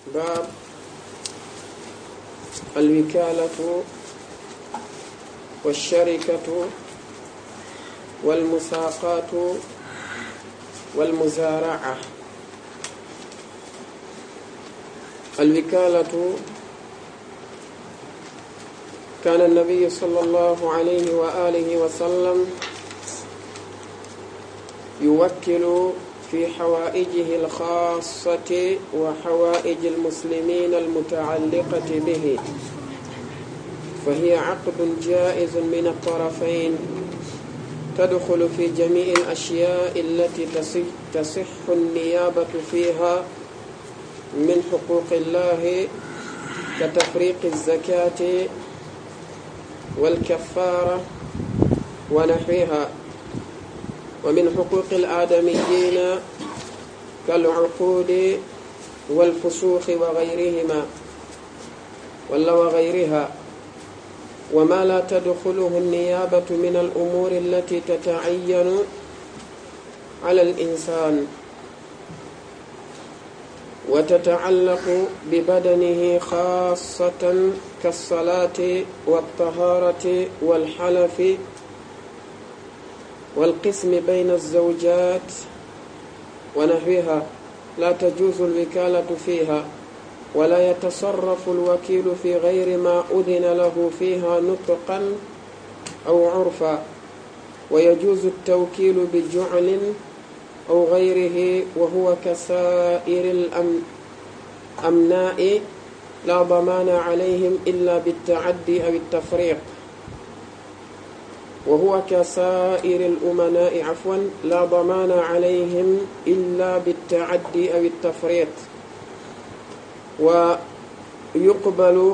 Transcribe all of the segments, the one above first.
باب الوكالة والشركة والمساقات والمزارعة. الوكالة كان النبي صلى الله عليه وآله وسلم يوكل في حوائجه الخاصة وحوائج المسلمين المتعلقة به، فهي عقد جائز من الطرفين تدخل في جميع الأشياء التي تصح النيابة فيها من حقوق الله كتفريق الزكاة والكفارة ونحوها، ومن حقوق الآدميين كالعقود والفسوق وغيرها، وما لا تدخله النيابة من الأمور التي تتعين على الإنسان وتتعلق ببدنه خاصة كالصلاة والطهارة والحلف والقسم بين الزوجات ونحوها، لا تجوز الوكالة فيها، ولا يتصرف الوكيل في غير ما أذن له فيها نطقا أو عرفا، ويجوز التوكيل بجعل أو غيره، وهو كسائر الأمناء لا ضمان عليهم إلا بالتعدي أو التفريق، وهو كسائر الأمناء لا ضمان عليهم إلا بالتعدي أو التفريط. ويقبل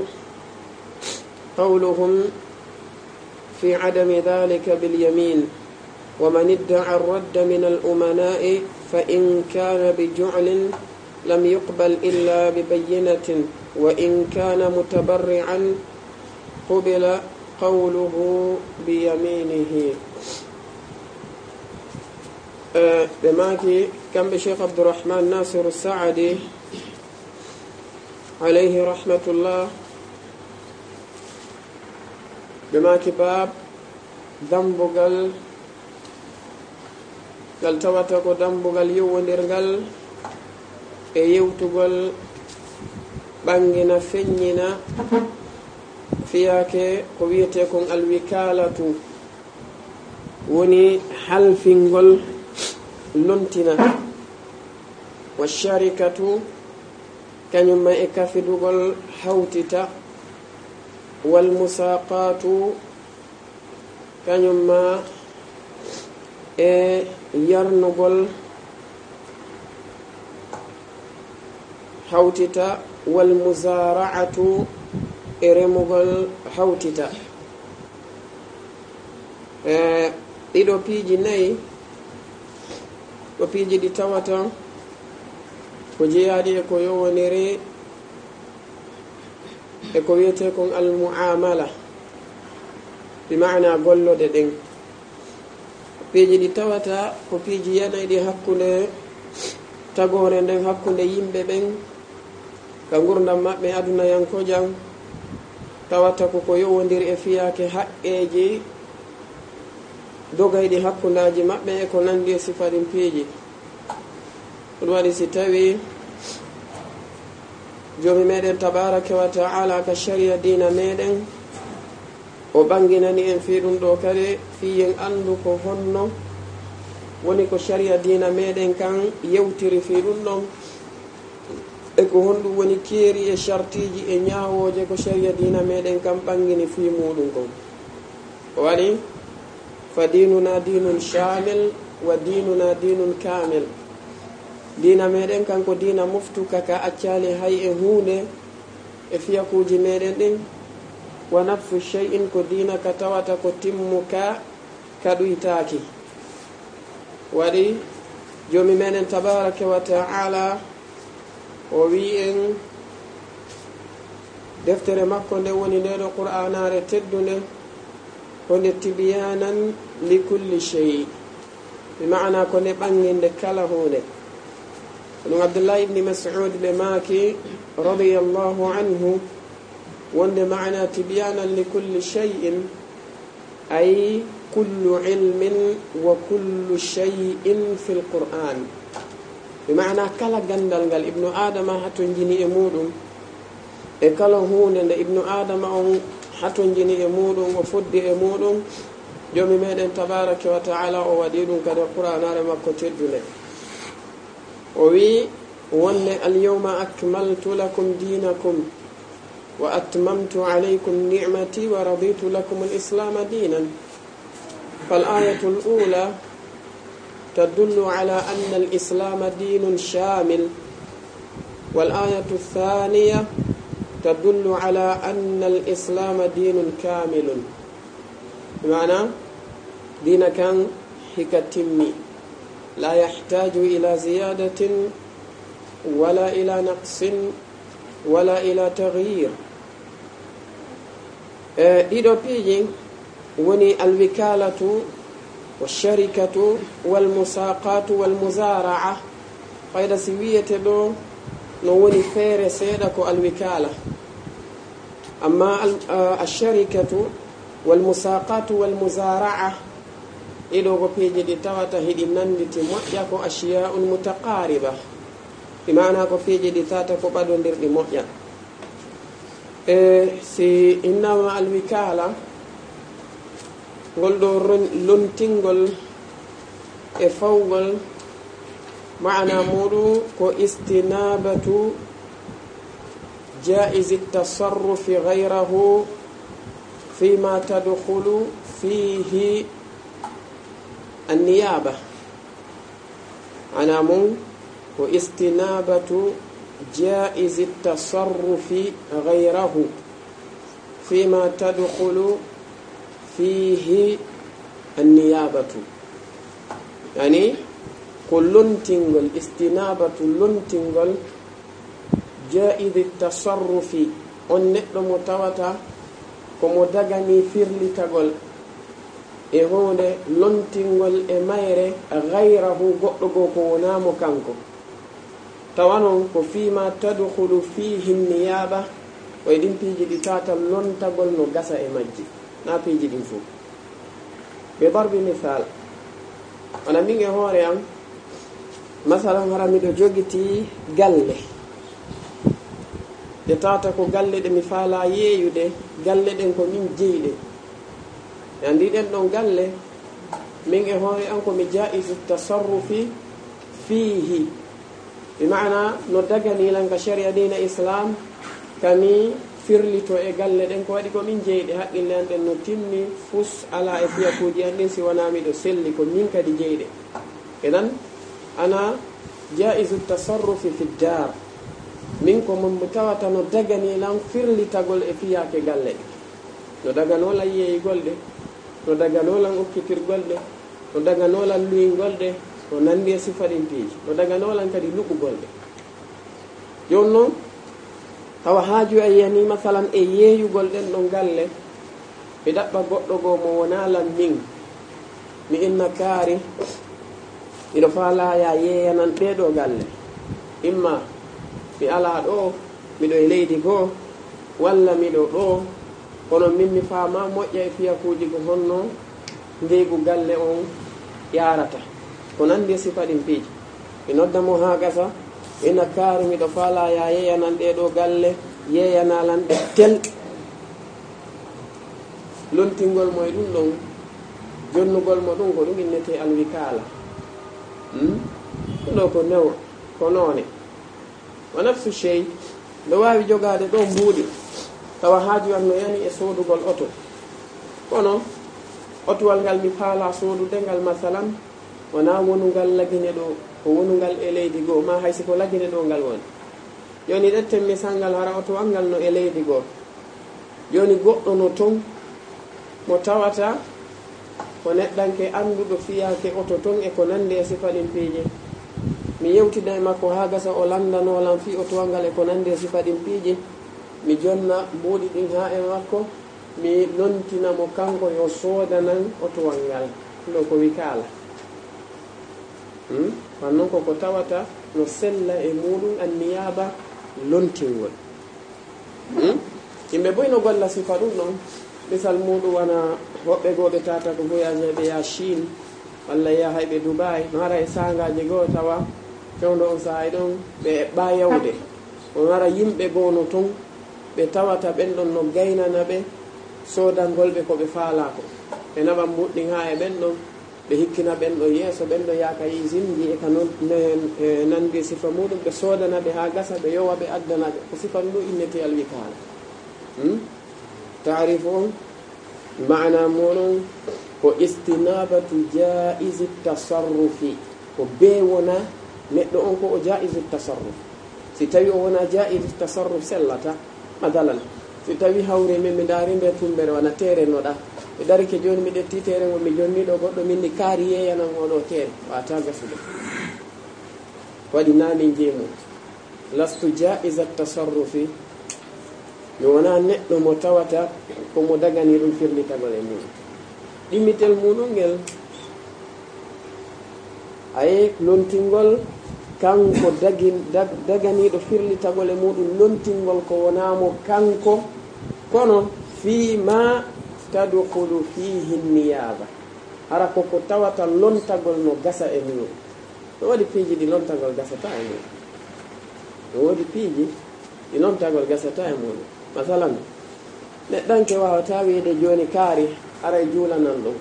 قولهم في عدم ذلك باليمين، ومن ادعى الرد من الأمناء فإن كان بجعل لم يقبل إلا ببينة، وإن كان متبرعا قبل قوله بيمينه. بماكي كان بشيخ عبد الرحمن ناصر السعدي عليه رحمة الله بماكي باب ذنبغل قال تواتكو ذنبغل يوندرغل يوتغل بانغنا فنينا fiyake ko wiyete kon alwikalatu woni halfingol lontina, wa sharikatu kañum ma e kafidugol hawtita, wal musaqatu kañum ma e yarnugol hawtita, wal muzara'atu e remugol hawtita. ɗiɗo piiji nayi ko piiji ɗi tawata ko jeyaɗi e ko yowoniri e ko wiyete kon almuamala, bi maana gollode ɗen. piiji ɗi tawata ko piiji yanayɗi hakkunde tagore nden hakkunde yimɓe ɓen ka gurdam maɓɓe aduna yanko jam, tawata ko yowodiri e fiyake haqqeji dogayɗi hakkundaji maɓɓe e ko nandi e sifaɗin piiji. ɗum waɗi si tawi jomi meɗen tabaraka wa ta'ala ka sharia dina meɗen o ɓanginani en fi ɗum ɗo kadi fiyen andu ko honno woni ko sharia dina meɗen kan yewtiri fi ɗum ɗon, e ko honɗum woni keeri e chartiji e ñawoje ko sharia dina meɗen kam ɓangini fi muɗum kon. o waɗi fa dinuna dinun shamil wa dinuna dinun kamil. dina meɗen kanko dina moftuka ka accali hay e hunde e fiyakuji meɗen ɗin, wa nafsu shay'in ko dina ka tawata ko timmuka kaɗuytaki. waɗi jomi meɗen tabaraka wa ta'ala o wi en deftere makko nde woni ndeɗo qur'anare teddunde honde tibyanan li kulli shay, bi maana ko ne ɓanginde kala hunde. عبد الله بن مسعود بماكي رضي الله عنه وأن معنى تبيانا لكل شيء أي كل علم وكل شيء في القرآن، بمعنى كلا جندل قال ابن آدم هتنجني أمودهم كلا هون عند ابن آدم هتنجني أمودهم وفد أمودهم يوم ميدن تبارك وتعالى ووديدهم كذا القرآن على ما كتبنا وي وأن اليوم أكملت لكم دينكم وأتممت عليكم نعمتي ورضيت لكم الإسلام دينا. فالآية الأولى تدل على أن الإسلام دين شامل، والآية الثانية تدل على أن الإسلام دين كامل، بمعنى دين كان حكتمي لا يحتاج إلى زيادة ولا إلى نقص ولا إلى تغيير. إذا بيجي وني الوكالة والشركة والمساقات والمزارعة فإذا سوية دو نوني فير سيدك الوكالة. أما الشركة والمساقات والمزارعة إذا بيجي دي تواتا هدي نندتي مؤيكو أشياء متقاربة، بمعنى كفيجي دي تاتا كبادون دير دي مؤيا. سي إنما الوكالة قل دور لنتنقل إفوغل معنى مورو كو استنابة جائز التصرف غيره فيما تدخل فيه النيابة. أنا مون واستنابة جائز التصرف غيره فيما تدخل فيه النيابة، يعني كل تنقل استنابة لنتنقل جائز التصرف ونقل متوتا كمدغني فيرلي تقول هون لنتنقل ميري غيره قطقو كونامو كانكو توانون فيما تدخل فيه النيابة ويدين بيجي دي تاتا لنتقل نغسا مجي نا بيجي دي فوق. بضرب مثال أنا ميجي هوريان مثلا هرامي دو جوجتي غالي de tata ko galle de mi faala yeeyude galle den ko min jeyde andi den don galle min e hoore an ko mi jaizu tasarrufi fihi, bimaana no dagani lan ka sharia dina islam kami firlito e galle den ko wadi ko min jeyde haqqille an den no timmi fus ala e fiya kuji an den si wana mi do selli ko min kadi jeyde. Idan ana jaizu tasarrufi fi dar min ko mon mutawata no dagani lan firlitagol e fiyake galle no dagano lan yeyi golde no dagano lan okkitir golde no dagano lan luyi golde no nandi e sifadin piiji no dagano lan kadi lubu golde. jonno tawa haaju e yani masalan e yeeyu golden don galle be dabba goddo go mo wona lan min mi inna kaari ido faala ya yeeyanan be do galle imma mi ala ɗo miɗo e leydi goo walla miɗo ɗo kono min mi faama moƴƴa e fiyakuuji ko honno ndeygu galle on yarata ko nandi e sifa ɗin piiji. mi nodda mo haa gasa ina kaari miɗo faala ya yeeyanan ɗeɗo galle yeeyanalan ɗe tel lontingol mo e ɗum ɗon jonnugol mo ɗum ko ɗum innete alwikala. ɗum ɗo ko new ko noone ونفس الشيء لو واوي جوغاده دو مبودي tawa haaju am no yani e soodugol oto kono otowal ngal mi faala soodude ngal masalan wona wonugal lagine ɗo ko wonugal e leydi goo ma haysi ko lagine ɗo ngal woni joni ɗetten misalngal hara otowal ngal no e leydi goo joni goɗɗo no ton mo tawata ko neɗɗanke annduɗo fiyake oto ton e ko nandi e sifaɗin piije mi yewtida e makko haa gasa o landanolan fi otowal ngal e ko nandi e sifaɗin piije mi jonna mbuuɗi ɗin haa e makko mi lontina mo kanko yo soodanan otowal ngal ɗo ko wikaala wannon koko tawata no sella e muɗum anniyaba lontingol yimɓe boy no golla sifa ɗum ɗon misal muɗum wana woɓɓe goɓe tata ko voyage ɓe ya Chine walla yaha ɓe Dubai no ara e sangaji goo tawa fewdo on sahay ɗon ɓe eɓɓa yawde on ara yimɓe gono ton ɓe tawata ɓen ɗon no gaynana ɓe sodangol ɓe koɓe faalako ɓe naɓan mbuɗɗin ha e ɓen ɗon ɓe hikkina ɓen ɗo yeeso ɓen ɗo yaka usine ji e ka nandi sifa muɗum ɓe sodana ɓe ha gasa ɓe yowa ɓe addana ɓe ko sifa ɗum innete alwikala taarifu on mana muɗum ko istinabatu jaizi tasarrufi ko be wona neɗɗo on ko o jaizu tasarruf si tawi o wona jaizu tasarruf sellata madalan si tawi hawre min mi daari nde tumbere wana tere noɗa ɓe dari ke joni mi ɗetti tere ngo mi jonniɗo goɗɗo minni kaari yeyanan oɗo tere wata gasude waɗi nami jeemu lastu jaiza tasarrufi mi wona neɗɗo mo tawata komo dagani ɗum firlitagol e muɗum ɗimmitel muɗum ngel aye lontingol kanko daganiɗo firlitagol e muɗum lontingol ko wonamo kanko kono fi ma tadkhulu fihi niyaba hara koko tawata lontagol no gasa e muɗum no waɗi piiji ɗi lontagol gasata e muɗum no woodi piiji ɗi lontagol gasata e muɗum masalan neɗɗanke wawata wiide joni kaari ara e juulanan ɗum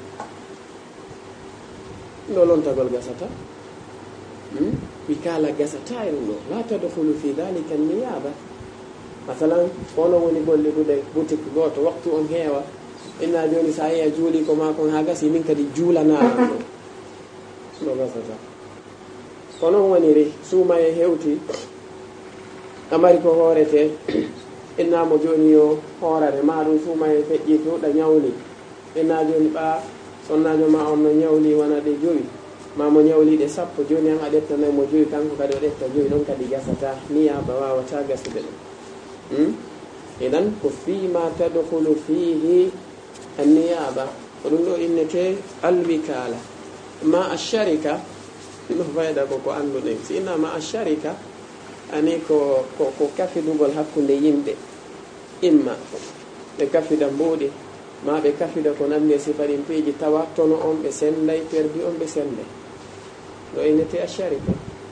ɗo lontagol gasata wi kala gasata e ɗum ɗo la tadkhulu fi dhalika niyaba masalan kono woni golliɗude boutique goto waktu on heewa inna joni sa yeeya juuli ko makon ha gasi min kadi juulanaɗan ɗo gasata kono woniri suuma e hewti amari ko hoorete innamo joni yo hoorare ma ɗum suuma e feƴƴi tuɗa ñawli inna joni ɓa sonnajo ma on no ñawli wona ɗe joyi mamo ñawliɗe 10 joni an a ɗettanaymo joyi kanko kadi o ɗetta joyi ɗon kadi gasata niyaba wawata gasude ɗum idan ko fima tadkhulu fihi anniyaba ko ɗum ɗo innete alwikala ma asharika no fayda ko anduɗen si inna ma asharika ani ko kafidugol hakkunde yimɓe imma ɓe kafida mbuuɗi ma ɓe kafida ko nandi e sifaɗin piiji tawa tono on ɓe senday perdi on ɓe senday ɗo innete asharika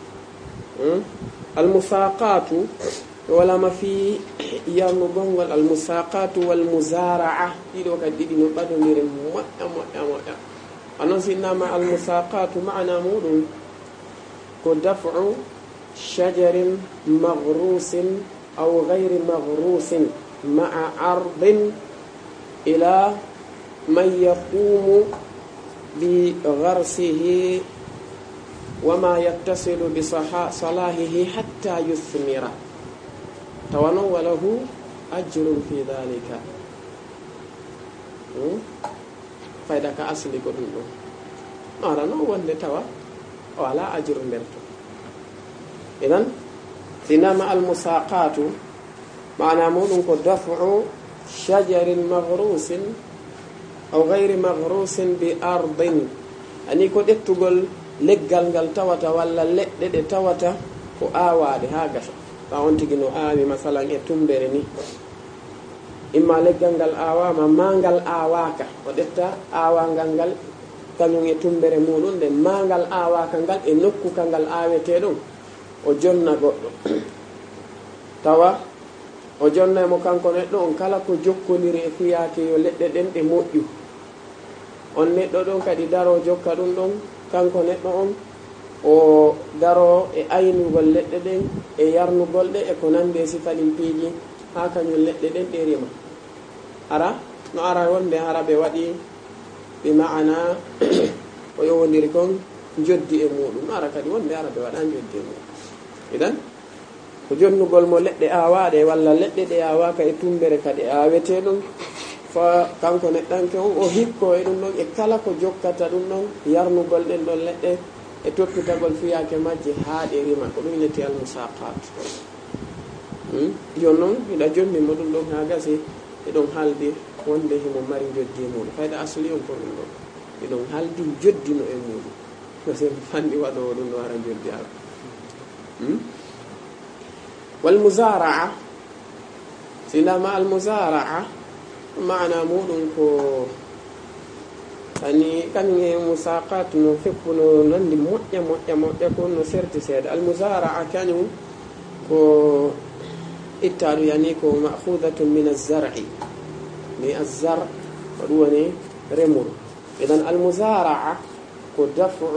almusaqatu walama fi yarnu gongol almusaqatu walmuzara'a ɗiɗo kadi ɗiɗi no ɓadodiri moƴƴa anon sinnama almusaqatu maana muɗum ko daf'u shajarin maghrusin aw ghayri maghrusin ma'a ardin ila man yaqumu bi gharsihi wa ma yattasilu bi salahihi hatta yuthmira tawano walahu ajrun fi dhalika fayda ka asli ko ɗum ɗo ara no wonde tawa o ala ajru nder to idan sinama almusaqatu maana muɗum ko daf'u shajarin maghrusin aw ghayri maghrusin bi ardin ani ko ɗettugol leggal ngal tawata walla leɗɗe ɗe tawata ko aawaɗe ha gasa ta on tigi no aawi masalan e tumbere ni imma leggal ngal aawama ma ngal aawaka o ɗetta aawangal ngal kañum e tumbere muɗum nde ma ngal aawaka ngal e nokkuka ngal aawete ɗum o jonna goɗɗo tawa o jonnaymo kanko neɗɗo on kala ko jokkodiri e fiyake yo leɗɗe ɗen ɗe moƴƴu on neɗɗo ɗon kadi daro jokka ɗum ɗon kanko neɗɗo on o daro e aynugol leɗɗe ɗen e yarnugol ɗe e ko nandi e sifaɗin piiji ha kañum leɗɗe ɗen ɗe rima ara no ara wonde ara ɓe waɗi ɓe ma'ana o yowodiri kon joddi e muɗum no ara kadi wonde ara ɓe waɗa joddi e muɗum idan ko jonnugol mo leɗɗe awaɗe walla leɗɗe ɗe awaka e tumbere kadi awete ɗum fa kanko neɗɗanke on o hikko e ɗum ɗon e kala ko jokkata ɗum ɗon yarnugol ɗen ɗon leɗɗe e toppitagol fiyake majje ha ɗe rima ko ɗum yeti almusaqat jon noon hiɗa jonni mo ɗum ɗon ha gasi eɗon haldi wonde himo mari joddi e muɗum fayda asli on ko ɗum ɗon eɗon haldi joddino e muɗum gasi fanɗi waɗowo ɗum ɗo ara joddi ara والمزارعة سينما المزارعة معنى مودن كو يعني كان مساقات نفقن نندي موجة كون سيرتي سيد. المزارعة كانوا كو إتالو يعني كو مأخوذة من الزرع من الزرع ودوني رمور. إذن المزارعة كو دفع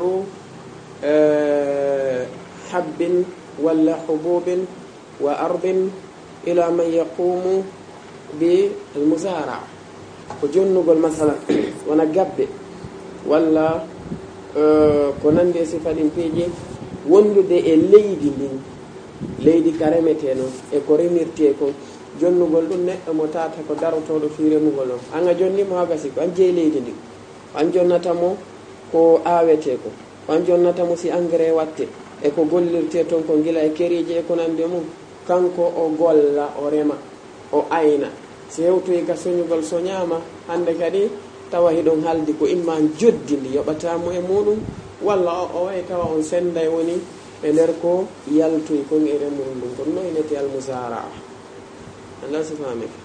حب ولا حبوب وأرض إلى من يقوم بالمزارعة. وجنب مثلا ونقب ولا كونان دي صفة بيجي وندو دي الليدي لين leydi karemeteno e ko remirte ko jonnugol ɗum neɗɗo mo tata ko darotoɗo fi remugol on anga jonnimo hagasi ko an jeey leydi ndi an jonnatamo ko awete ko an jonnatamo si engrais watte e ko gollirte toon ko gila e keriji e ko nande mum kanko o golla o rema o ayna si hewtoyi ga soñugol soñama hande kadi tawa hiɗon haldi ko imma joddi ndi yoɓatamo e muɗum walla o way tawa on senday woni e nder ko yaltoy kon e remuru ndum kon no inete almusaraa anda si famike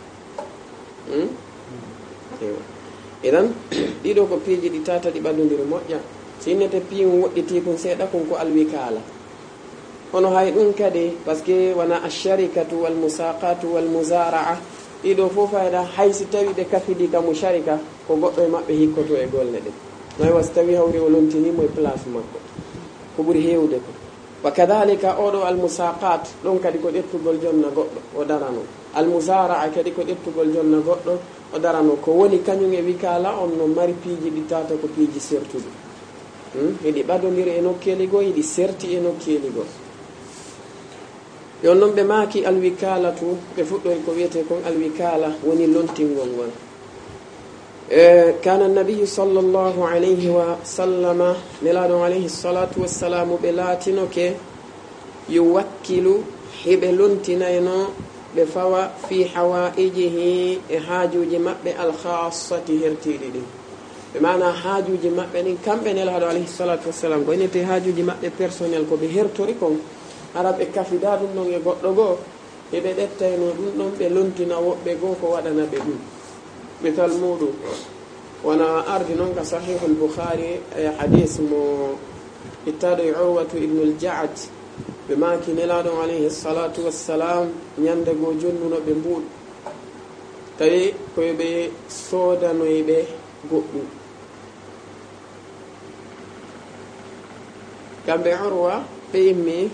idan ɗiɗo ko piiji ɗi tata ɗi ɓallodiri moƴƴa si innete piimu woɗɗiti kon seeɗa kon ko alwikala hono hay ɗum kadi par ce que wona alsharikatu walmusaqatu walmusaraa ɗiɗo fof fayda hay si tawi ɗe kafiɗi ka mo sharika ko goɗɗo e maɓɓe hikkoto e golle ɗe noy wa si tawi hawri o lontinimo e place makko ko ɓuri heewde ko wa kadhalika oɗo almusaqat ɗon kadi ko ɗettugol jonna goɗɗo o darano almusaraa kadi ko ɗettugol jonna goɗɗo o darano ko woni kañum e wikala on no mari piiji ɗi tata ko piiji sertuɗi hiɗi ɓadodiri e nokkeli goo hiɗi serti e nokkeli goo yon noon ɓe maaki alwikalatu ɓe fuɗɗori ko wiyete kon alwikala woni lontingol ngol كان النبي صلى الله عليه وسلم نلادون عليه الصلاة والسلام بلاتنك يوكل حبلنتنينو بفوا في حوائجه حاجوج مأب الخاصة هرتيري بمعنى حاجوج مأب كم بنلادون عليه الصلاة والسلام كونيتي حاجوج مأب بيرسونيل كو بهرتوريكم عرب كافيداد نون يغدغو هبدتينو دون بلنتنا وبغو كو ودانا بدو مثال مودو وانا ارجو نونك صحيح البخاري حديث مو اتادي عروة ابن الجعد بما كان لادون عليه الصلاة والسلام يندغو جنونو بمبود تاي كوي بي سودانو يبي غودو كان عروة بيمي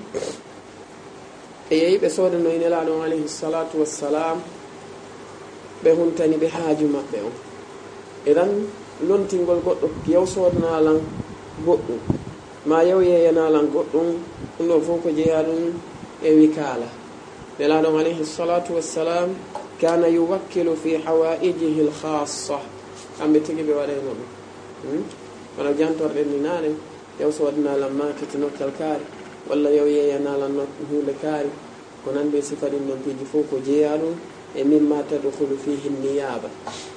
اي بي سودانو يلادون عليه الصلاة والسلام ɓe huntani ɓe haaju maɓɓe on idan lontingol goɗɗo yew sodanalan goɗɗum ma yew yeyanalan goɗɗum ɗum ɗo fof ko jeeya ɗum e wikala nelaɗon alayhi salatu wassalam kana yuwakkilu fi hawaijihi lkhassa kamɓe tigi ɓe waɗayno ɗum kono jantorɗen ni naane yew sodanalan makiti nokkal kaari walla yew yeyanalan hunde kaari ko nande sifa ɗin ɗon piiji fof ko jeeya ɗum مما تدخل فيه النيابة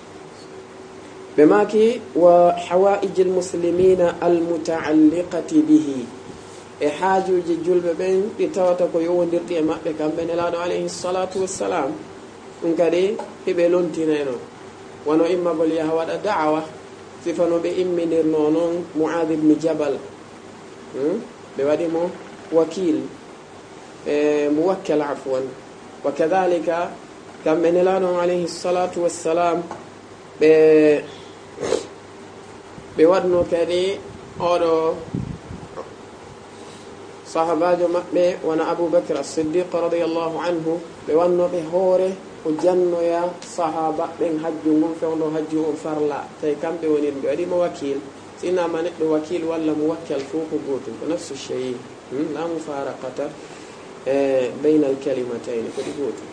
بماكي وحوائج المسلمين المتعلقة به حاجوج جلب بين لتواتكو يوندر دي مأبك بين الله عليه الصلاة والسلام انكدي هبلون تنينو ونو إما قل يهوى الدعوة سفنو بإمي نرنونون معاذ بن جبل بوادمو وكيل موكل عفوا وكذلك كم من لانهم عليه الصلاة والسلام بودنو كذي أورو صحابة مأبي وانا أبو بكر الصديق رضي الله عنه بودنو بهوره وجنو يا صحابة من حجو منفعون حجو فرلا تي كم بونين بودي موكيل سينا ما نقل وكيل ولا موكل فوق قوتن نفس الشيء لا مفارقة بين الكلمتين كده قوتن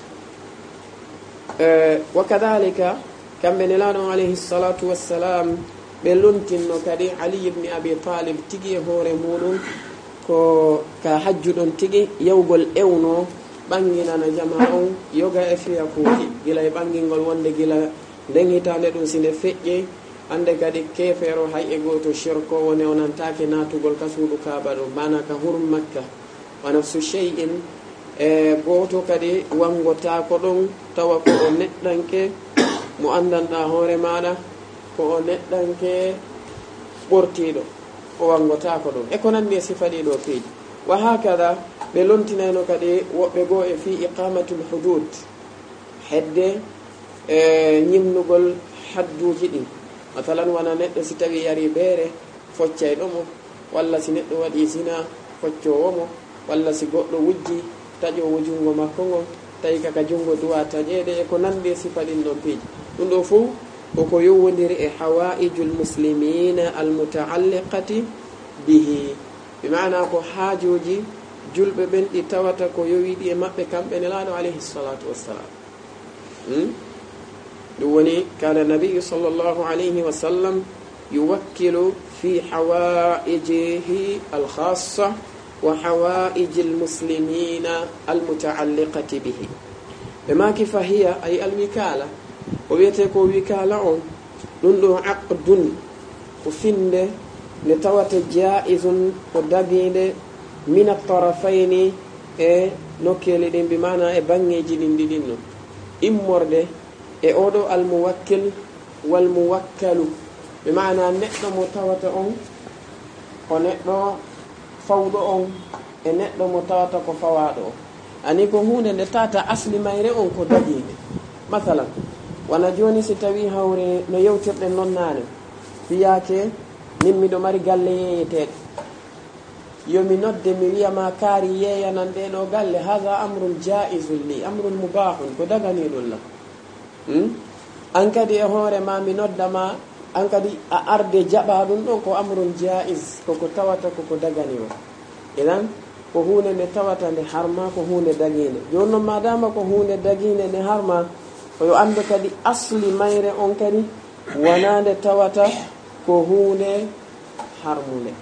وكذلك كم بن لانو عليه الصلاة والسلام بلونتنو كدي علي بن أبي طالب تيجي هوري مولون كو كحجدون تيجي يوغل اونو بانغينا جماعو يوغا افيا كوكي غلا بانغينغول وند غلا دنگيتande dum sine fejje ande kadi kefero hay e goto shirko woni onantake natugol kasudu kaaba do mana ka hurum makka ونفس الشيء goto kadi wangota ko ɗon tawa ko o neɗɗanke mo andanɗa hoore maɗa ko o neɗɗanke ɓortiɗo o wangota ko ɗon e ko nandi e sifa ɗiɗo piiji wa hakada ɓe lontinayno kadi woɓɓe goo e fi iqamatul hudud hedde ñimnugol hadduji ɗin masalan wona neɗɗo si tawi yari beere foccay ɗomo walla si neɗɗo waɗi sina foccowomo walla si goɗɗo wujji taƴowo jungo makko ngon tawi kaka jungo duwa taƴede e ko nandi e sifa ɗin ɗon piiji ɗum ɗo fo koko yowodiri e hawaijul muslimina almutaalliqati bihi bimana ko haajoji julɓe ɓen ɗi tawata ko yowiɗi e maɓɓe kamɓe nelaɗo alayhi salatu wassalam ɗum woni kana nabiyu sallllahu alayhi wa sallam yuwakkilu fi hawaijihi alkhassa wa hawaiji almuslimina almutaalliqati bihi ɓe maki fahiya ay alwikala o wiyete ko wikala on ɗum ɗo aqdun ko finde nde tawata jaizun ko dagide min atarafayni e nokkeli ɗin bimana e bangeji ɗin ɗiɗin no immorde e oɗo almuwakkil walmuwakkalu bimana neɗɗo mo tawata on ko neɗɗo fawɗo on e neɗɗo mo tawata ko fawaɗo on ani ko hunde nde tata asli mayre on ko dagide masalan wana joni si tawi hawre no yewtirɗen noon nane fiyake min miɗo mari galle yeeyeteɗe yomi nodde mi wiyama kaari yeeyanan ɗeɗo galle haha amrun jaizun li amrun mubahun ko daganiɗum la an kadi e hoore ma mi noddama an kadi a arde jaɓa ɗum ɗon ko amrun jaiz koko tawata koko dagani o idan ko hunde nde tawata nde harma ko hunde dagine joni noon madama ko hunde dagine nde harma oyo ande kadi asli mayre on kadi wonande tawata ko hunde harmude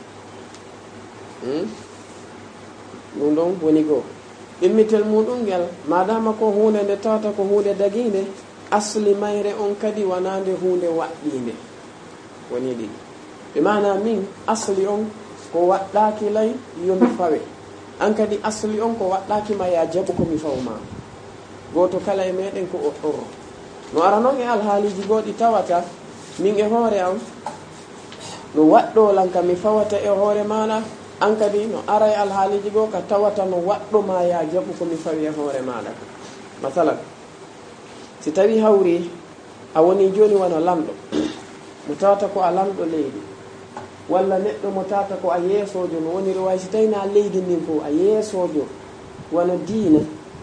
ɗum ɗon woni goo ɗimmitel muɗum ngel madama ko hunde nde tawata ko hunde dagine asli mayre on kadi wonande hunde waɗɗinde woni ɗiɗi ɓe mana min asli on ko waɗɗaki lay yomi fawe an kadi asli on ko waɗɗaki ma ya jaɓu komi fawma goto kala e meɗen ko o ɗorro no ara noon e alhaaliji goɗi tawata min e hoore am no waɗɗolanka mi fawata e hoore maɗa an kadi no ara e alhaaliji goo ka tawata no waɗɗo ma ya jaɓu komi fawi e hoore maɗa masalan si tawi hawri a woni joni wona lamɗo mo tawata ko a lamɗo leydi walla neɗɗo mo tawata ko a yeesojo no woniri way si tawi na leydi ndin fof a yeesojo wona diina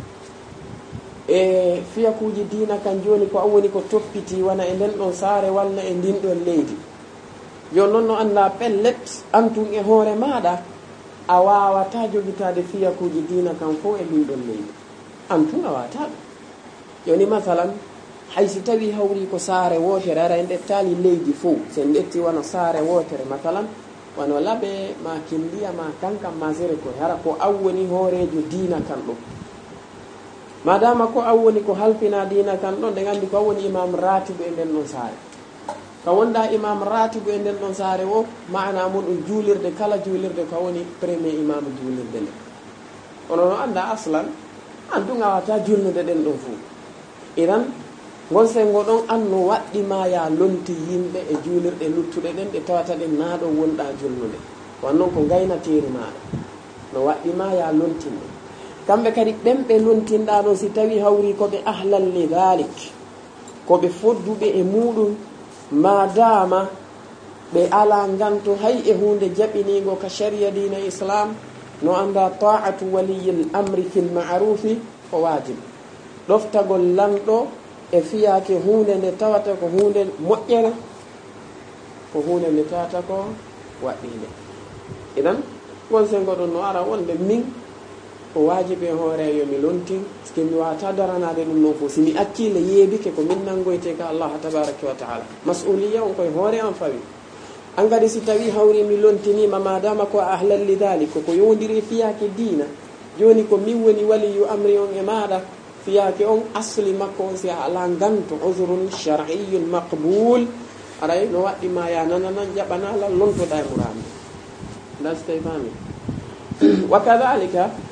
e fiyakuji diina kan joni ko an woni ko toppiti wona e nden ɗon saare walla e ndin ɗon leydi joni noon no anda pellet antun e hoore maɗa a wawata jogitade fiyakuji diina kan fof e ndin ɗon leydi antun a wawata ɗum joni masalan haysi tawi hawri ko saare wotere ara en ɗettali leydi fof sen ɗetti wona saare wotere masalan wono laaɓe ma kindiya ma kankam ma sere ko hara ko an woni hoorejo diina kan ɗo madama ko an woni ko halfina diina kan ɗon nde gandi ko an woni imam ratibu e nden ɗon saare ka wonda imam ratibu e nden ɗon saare o mana mum ɗum juulirde kala juulirde ko woni premier imam juulirde nde ono no anda aslan an ɗum awata julnude ɗen ɗon fof iran gon sengo ɗon an no waɗɗima ya lonti yimɓe e juulirɗe luttuɗe ɗen ɗe tawata ɗen naɗo wonɗa julnude wannoon ko gaynateri maɗa no waɗɗima ya lontinɗe kamɓe kadi ɓen ɓe lontinɗa ɗo si tawi hawri koɓe ahlal li dhalik koɓe fodduɓe e muɗum madama ɓe ala ganto hay e hunde jaɓinigo ka sharia dina islam no anda ta'atu waliyil amri fil ma'rufi ko wajib ɗoftagol lamɗo e fiyake hunde nde tawata ko hunde moƴƴere ko hunde nde tawata ko waɗɗinde idan gon sengo ɗon no ara wonde min ko wajibe hoore yomi lontin ske mi wata daranade ɗum noon fof simi accile yeebike ko min nangoyte ka Allah tabaraka wa taala mas'uliya on koye hoore an fawi an kadi si tawi hawri mi lontinima madama ko ahlal li dhalik ko yowdiri fiyake diina joni ko min woni waliyu amri on e maɗa fiyake on asli makko on si a ala ganto uzrun shar'iyyun maqbul aray no waɗɗima ya nananan jaɓanala lontoɗa e murami dastai fami wa kadhalika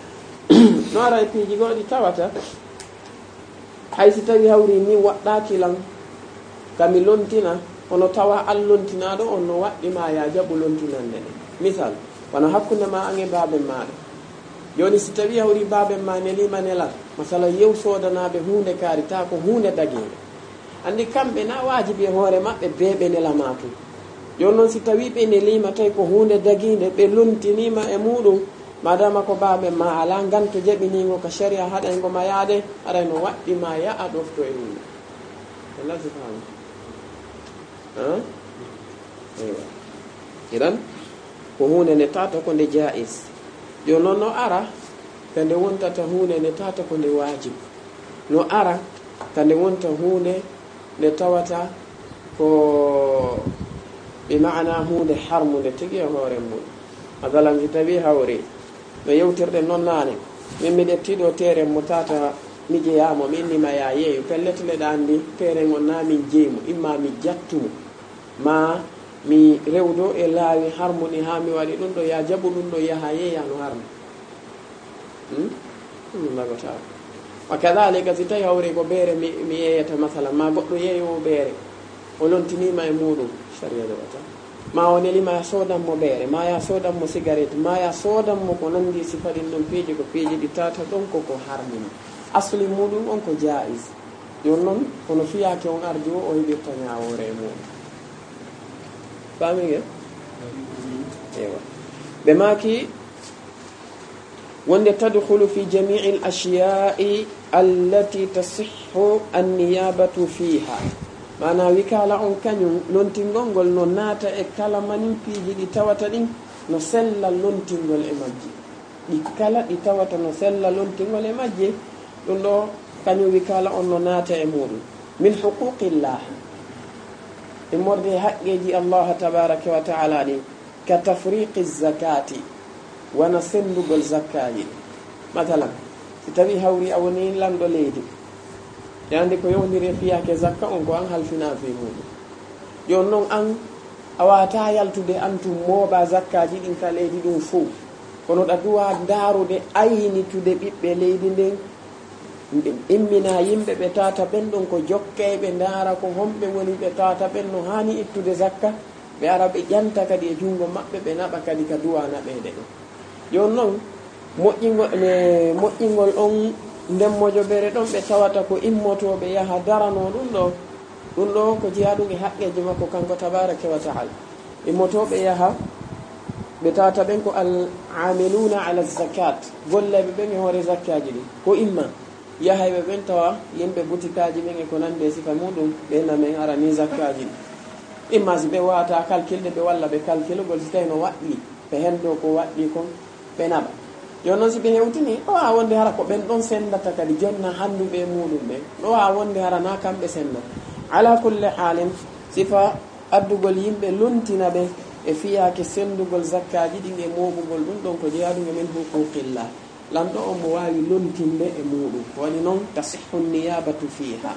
no ara e piiji goɗi tawata hay si tawi hawri ni waɗɗaki lan kami lontina ono tawa allontinaɗo on no waɗɗima ya jaɓu lontinande ɗe misal wono hakkunde ma an e baaben maɗa joni si tawi hawri baaben ma nelima nelat masala yew sodanaɓe hunde kaari ta ko hunde daguiɓe andi kamɓe na wajibi e hoore maɓɓe beɓe nelama tum joni noon si tawi ɓe nelima tawi ko hunde daguide ɓe lontinima e muɗum madama ko baaben ma ala ganto jaɓinigo ko sharia haɗaygo ma yaade aɗayno waɗɗima ya a ɗofto e hunde elasi fama iran ko hunde nde tata ko nde jais yo noon no ara kande wontata hunde nde tata ko nde wajib no ara kande wonta hunde nde tawata ko ɓe maana hunde harmude tigi e hoore mum masalan si tawi hawre no yewtirde noon nane min mi ɗettiɗo tere mo tata mi jeyamo mi innima ya yeeyo pelletele ɗa andi tere gon na min jeymo imma mi jattumo ma mi rewdo e laawi harmoni ha mi waɗi ɗum ɗo ya jaɓu ɗum ɗo yaha yeeya no harmi nagota wa kadalika si tawi hawre ko ɓeere mi yeyata masala ma goɗɗo yeeyowo ɓeere o lontinima e muɗum sharia ɗowata ma o nelima ya sodanmo ɓeere ma ya sodanmo cigarette ma ya sodanmo ko nandi si faɗin ɗon piiji ko piiji ɗi tata ɗon koko harmini asli muɗum on ko jais joni noon kono fiyake on ardi o heɓirta ñawore e muɗum famige ewa ɓe maki wonde tadkhulu fi jamii l ashyai allati tasihhu anniyabatu fiha mana wikala on kañum lontingol ngol no naata e kala manin piiji ɗi tawata ɗin no sella lontingol e majji ɗi kala ɗi tawata no sella lontingol e majje ɗum ɗo kañum wikala on no naata e muɗum min huquqillah e morde haqqeji allah tabaraka wa taala ɗin ka tafriqi zakati wana sendugol zakkaji ɗi mathalan si tawi hawri a woni lamɗo leydi yande ko yowdiri fiyake zakka on ko an halfina fi muɗum joni noon an a wata yaltude antum mooɓa zakkaji ɗin ka leydi ɗum fou kono ɗa duwa darude aynitude ɓiɓɓe leydi nden immina yimɓe ɓe tata ɓen ɗon ko jokkeyɓe daara ko homɓe woni ɓe tata ɓen no hani ittude zakka ɓe ara ɓe ƴanta kadi e jungo maɓɓe ɓe naɓa kadi ka duwa naɓede ɗon joni noon moƴƴingol on ndemmojo ɓere ɗon ɓe tawata ko immotoɓe yaha darano ɗum ɗo ko jeeyaɗum e haqqeji makko kanko tabaraka wa taala immotoɓe yaha ɓe tawata ɓen ko al amiluna ala zakat golleɓe ɓen e hoore zakkaji ɗi ko imma yahayɓe ɓen tawa yimɓe butikaji ɓen e ko nande sifa muɗum ɓe namen ara ni zakkaji ɗi imma si ɓe wawata calculde ɓe walla ɓe calculugol si tawi no waɗɗi ɓe hendo ko waɗɗi kon ɓe naɓa joni noon si ɓe hewtini ɗo wawa wonde hara ko ɓen ɗon sendata kadi jonna handuɓe muɗum ɓen ɗo wawa wonde hara na kamɓe sendata ala kulle halin sifa addugol yimɓe lontina ɓe e fiyake sendugol zakkaji ɗin e moɓugol ɗum ɗon ko jeeyaɗum e men huquqillah lamɗo on mo wawi lontinde e muɗum woni noon tasihhu niyabatu fiha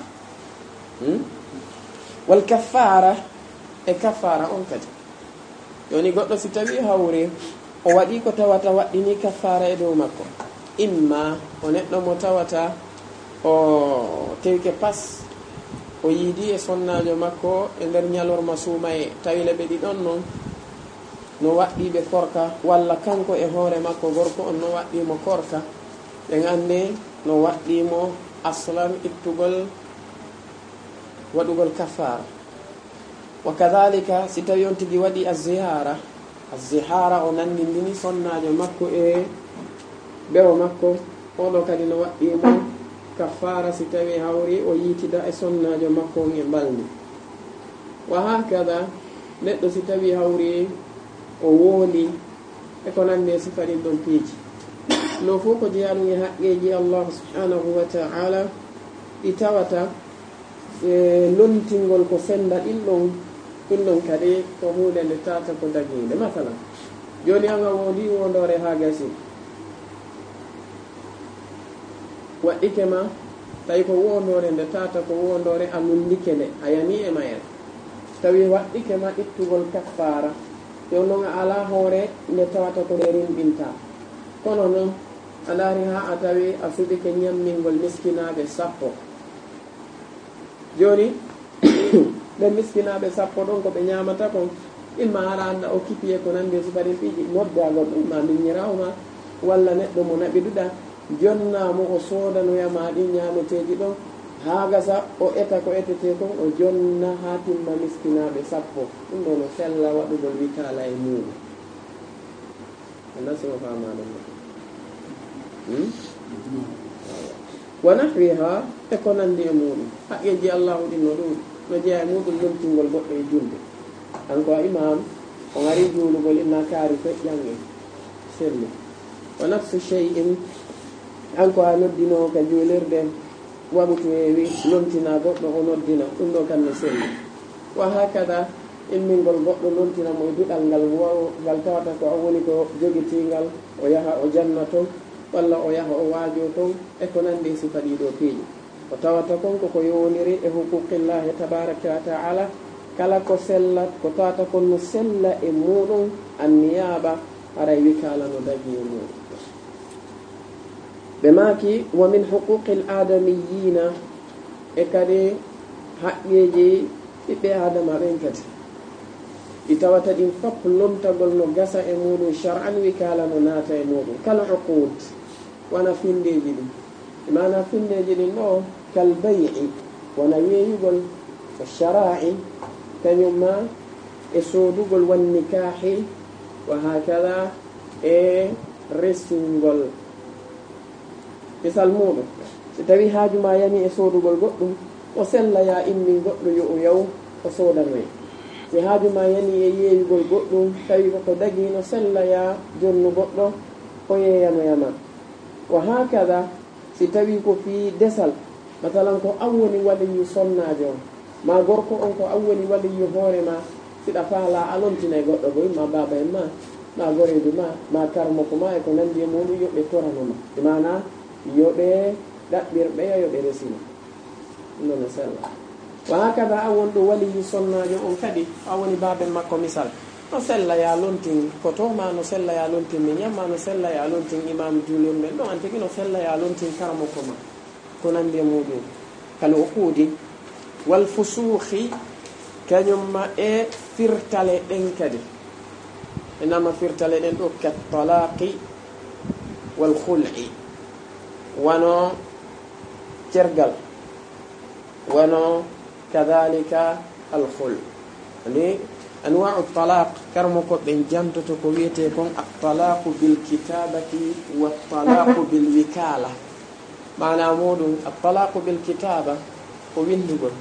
wal kaffara e kaffara on kadi joni goɗɗo si tawi hawre o waɗi ko tawata waɗɗini kaffara e dow makko imma o neɗɗo mo tawata o tewke pas o yiidi e sonnajo makko e nder ñalorma suumaye tawile ɓe ɗiɗon noon no waɗɗiɓe korka walla kanko e hoore makko gorko on no waɗɗimo korka ɓen ande no waɗɗimo aslan ittugol waɗugol kaffara wa kadhalika si tawi on tigi waɗi azihara o nandindini sonnajo makko e ɓewo makko oɗo kadi no waɗɗimo kaffara si tawi hawri o yiitida e sonnajo makko on e baldi wa hakada neɗɗo si tawi hawri o wooli e ko nande sifaɗin ɗon piiji no fof ko jeeyaɗum e haqqeji allah subhanahu wa ta'ala ɗi tawata e lontingol ko senda ɗin ɗon kadi ko hunde nde tata ko daguide masalan joni anga woodi wondore ha gasi waɗɗike ma tawi ko wondore nde tata ko wondore a lundike nde a yani e mayere tawi waɗɗike ma ittugol kaffara yon noon a ala hoore nde tawata ko nde rimɓinta kono noon alaari ha a tawi a suɓi ke ñammingol miskinaɓe 10 joni ɓe miskinaɓe 10 ɗon ko ɓe ñamata kon imma ara anda o kipiye ko nande sukarin ɓiƴi nodda goɗɗo imma miñirawma walla neɗɗo mo naɓiɗuɗa jonnamo o sodanoyama ɗin ñameteji ɗon ha gasa o eta ko etete kon o jonna ha timma miskinaɓe 10 ɗum ɗo no sella waɗugol wikala e muɗum anda simo famaɗum wa nahwiha e ko nandi e muɗum haqqeji allahu ɗin no ɗuuɗi no jeeya e muɗum lomtingol goɗɗo e julde kanko a imam o gari juulugol inna kaari feƴƴange selli wa nafsu shay'in kanko ha noddino ka juulirde waɓutu heewi lomtina goɗɗo o noddina ɗum ɗo kam ne selli wa hakada immingol goɗɗo lomtina mo e duɗal ngal ngal tawata ko woni ko jogitingal o yaha o janna ton walla o yaha o waajo ton e ko nandi sifa ɗiɗo piiƴi o tawata kon koko yowoniri e huquqillahi tabaraka wa taala kala ko sellat ko tawata kon no sella e muɗum anniyaba aray wikala no dagi e muɗum ɓe maaki wa min huquqi l adamiyina e kadi haqqeji ɓiɓɓe adama ɓen kadi ɗi tawata ɗin fop lomtagol no gasa e muɗum shar'an wikala no naata e muɗum kala uqud wona findeji ɗin mana findeji ɗin ɗo kal bay'i wona weeyugol o shara'i kañumma e soodugol wan nikahi wa hakada e resingol misal muɗum si tawi haajuma yani e soodugol goɗɗum o sellaya immin goɗɗo yo o yaw o soodanoye si haajuma yani e yeeyugol goɗɗum tawi koko dagino sellaya jonnu goɗɗo o yeeyanoyama wa hakada si tawi ko fi desal masalan ko an woni waliyu sonnajo on ma gorko on ko an woni waliyu hoorema siɗa faala a lomtinay goɗɗo boy ma baba en ma goredu ma karmoko ma e ko nandi e muɗum yoɓe toranoma mana yoɓe ɗaɓɓirɓeya yoɓe resina ɗum no sella wa hakada a wonɗo waliyu sonnajo on kadi a woni baben makko misal no sella ya lontin kotoma no sella ya lontin mi ñamma no sella ya lontin imam julirmen ɗo an tigi no sella ya lontin karmoko ma ko nandi e muɗum kala o kuudi wal fusuhi kañumma e firtale ɗen kadi e nama firtale ɗen ɗo kat talaqi wal khul'i wano cergal wano kadhalika al khul ani anwa'u talaq karmo ko ɓen jantoto ko wiyete kon at-talaqu bil kitabati wa at-talaqu bil wikala mana muɗum at-talaqu bil kitaba ko windugol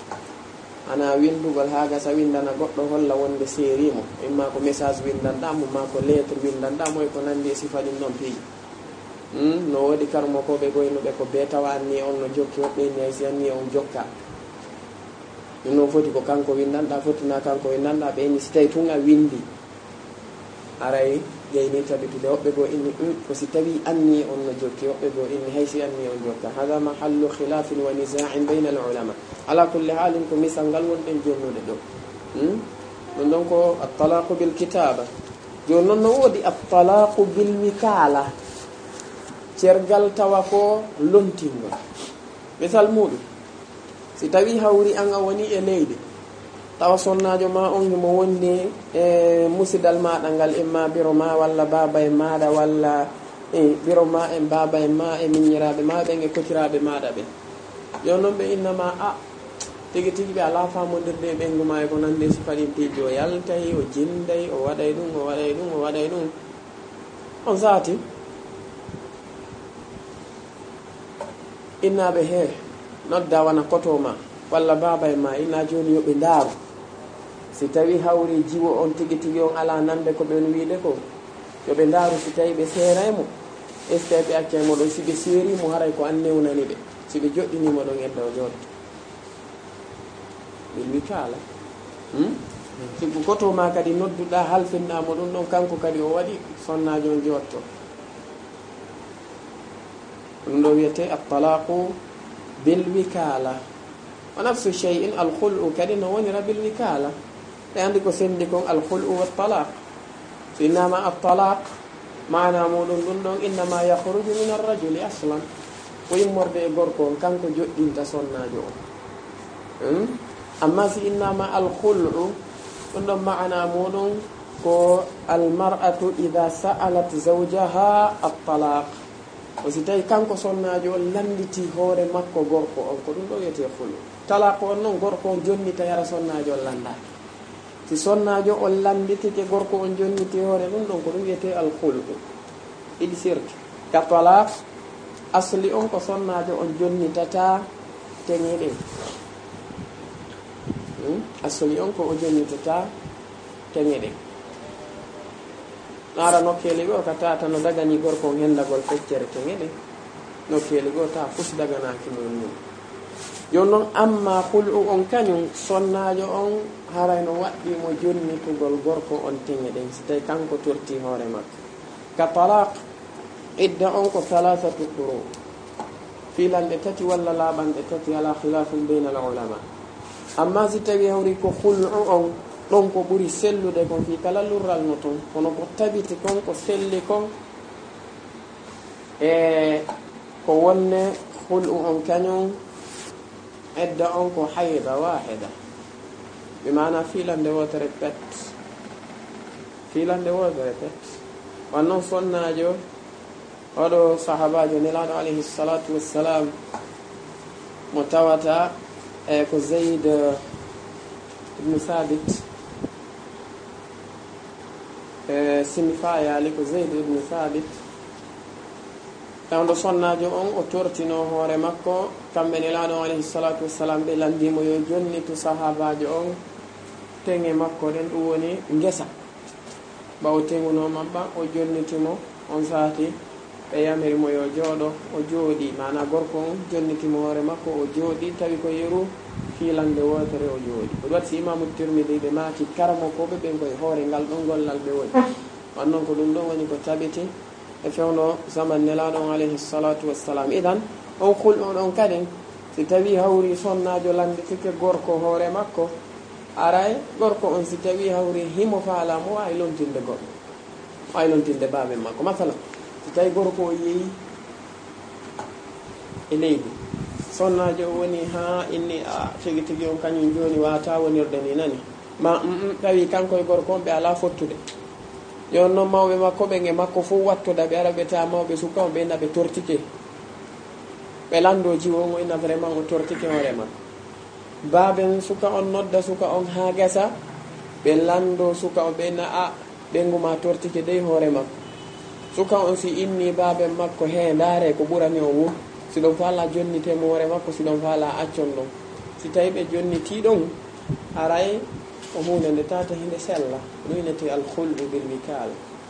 ana windugol ha gasa windana goɗɗo holla wonde seerimo imma ko message windanɗamo ma ko lettre windanɗamo e ko nandi e sifa ɗin noon piiji no woodi karmo ko ɓe goynuɓe ko be tawa anni on no jokki woɓɓe ni ay si anni on jokka ɗum noon foti ko kanko windanɗa fotina kanko windanɗa ɓe ni si tawi tun a windi aray jeyni tabitude woɓɓe goo inni ko si tawi anni on no jokki woɓɓe goo inni hay si anni on jokka hada mahallu khilafin wa nisa'in bayna al ulama ala kulli halin ko misal ngal wonɗen jonnude ɗo ɗum ɗon ko at-talaqu bil kitaba joni noon no woodi at-talaqu bil wikala cergal tawa ko lontingol misal muɗum si tawi hawri an a woni e leydi tawa sonnajo ma on mo wonni e musidal maɗa ngal imma biro ma walla baba en maɗa walla biro ma en baba en ma e miñiraɓe ma ɓen e kotiraɓe maɗa ɓe yo noon ɓe innama a tigi tigi ɓe ala famodirde e ɓengu ma e ko nande si faɗinteji o yaltay o jinday o waɗay ɗum o waɗay ɗum o waɗay ɗum on saati innaɓe he nodda wana koto ma walla baba en ma inna joni yoɓe ndaaru si tawi hawri jiwo on tigi tigi on ala nande ko ɓen wiide ko yoɓe ndaaru si tawi ɓe seeraymo est ce que ɓe accaymo ɗon si ɓe seerimo haray ko an newnani ɓe si ɓe joɗɗinimo ɗon edda o jooɗo ɓil wi kaala si koto ma kadi nodduɗa halfinɗamo ɗum ɗon kanko kadi o waɗi sonnajo on jotto ɗum ɗo wiyete at-talaqu bil wikala wa nafsu shay'in al-khul'u kadi no wonira bil wikala ɓe andi ko sendi kon al-khul'u wa talaq so innama at-talaq mana muɗum ɗum ɗon innama yahruju min arrajuli aslan ko yimmorde e gorko on kanko joɗɗinta sonnajo on amma si innama alkhulu ɗum ɗon maana muɗum ko almar'atu ida sa'alat zawjaha at-talaq o si tawi kanko sonnajo on landiti hoore makko gorko on ko ɗum ɗo wiyete khulu. Talaq on noon gorko on jonnita yara sonnajo on landaki. Si sonnajo on landitike gorko on jonniti hoore ɗum ɗon ko ɗum wiyete alkhulu. Iɗi sirti ka talaq asli on ko sonnajo on jonnitata teŋe ɗen. Asli on ko o jonnitata teŋe ɗen. Ara nokkeli go ka tata no dagani gorko on hendagol feccere teŋe ɗen. Nokkeli go ta fus daganaki non. Jon noon amma khulu on kañum sonnajo on harayno waɗɗimo jonnitugol gorko on teŋe ɗen si tawi kanko torti hoore makko. Ka talaq idda on ko thalathatu quru filande tati walla laaɓanɗe tati ala khilafum bayna al ulama. Amma si tawi hawri ko khulu on ɗon ko ɓuri sellude kon fi kala lurral no toon kono ko tabiti kon ko selli kon e ko wonne khulu on kañum edda on ko hayda wahida bi maana filande wotere pet wannan sonnajo oɗo sahabajo nelaɗo alayhi salatu wassalam mo tawata e ko Zayd ibn Thabit sinifa yaali ko Zayd ibn Thabit tawɗo sonnajo on o tortino hoore makko kamɓe nelaɗo alayhi salatu wassalam ɓe landimo yo jonnitu sahabajo on teŋe makko ɗen ɗum woni ngesa ɓawo teŋuno mabba o jonnitimo on saati ɓe yamirimo yo jooɗo o jooɗi mana gorko on jonnitimo hoore makko o jooɗi tawi ko yeru filande wotere o jooɗi ko waɗi si imamu Tirmidhi ɓe maaki karamo koɓe ɓen koye hoore ngal ɗon gollal ɓe woni wannon ko ɗum ɗon woni ko tabiti e fewno zaman nelaɗon alayhi salatu wassalam. Idan on khul on on kadi si tawi hawri sonnajo landitike gorko hoore makko aray gorko on si tawi hawri himo faala mo wawi lontinde goɗɗo wawi lontinde baaɓe makko masalan si tawi gorko o yeeyi e leydi sonnajo woni ha inni a tigi tigi on kañum joni wata wonirde ni nani ma tawi kanko e gorko on ɓe ala fottude yon noon mawɓe makko ɓe e makko fof wattoda ɓe ara ɓe ta mawɓe suka on ɓe inna ɓe tortike ɓe lando jiwo on o inna vraiment o tortike hoore makko baaben suka on nodda suka on ha gasa ɓe lando suka on ɓe inna a ɓenguma tortike dey hoore makko suka on si inni baaben makko he ndaare ko ɓurani o won si ɗon faala jonnitemo hoore makko si ɗon faala accon ɗon si tawi ɓe jonniti ɗon aray o hunde nde tata hinde sella ɗum inete alkhulu bil wikal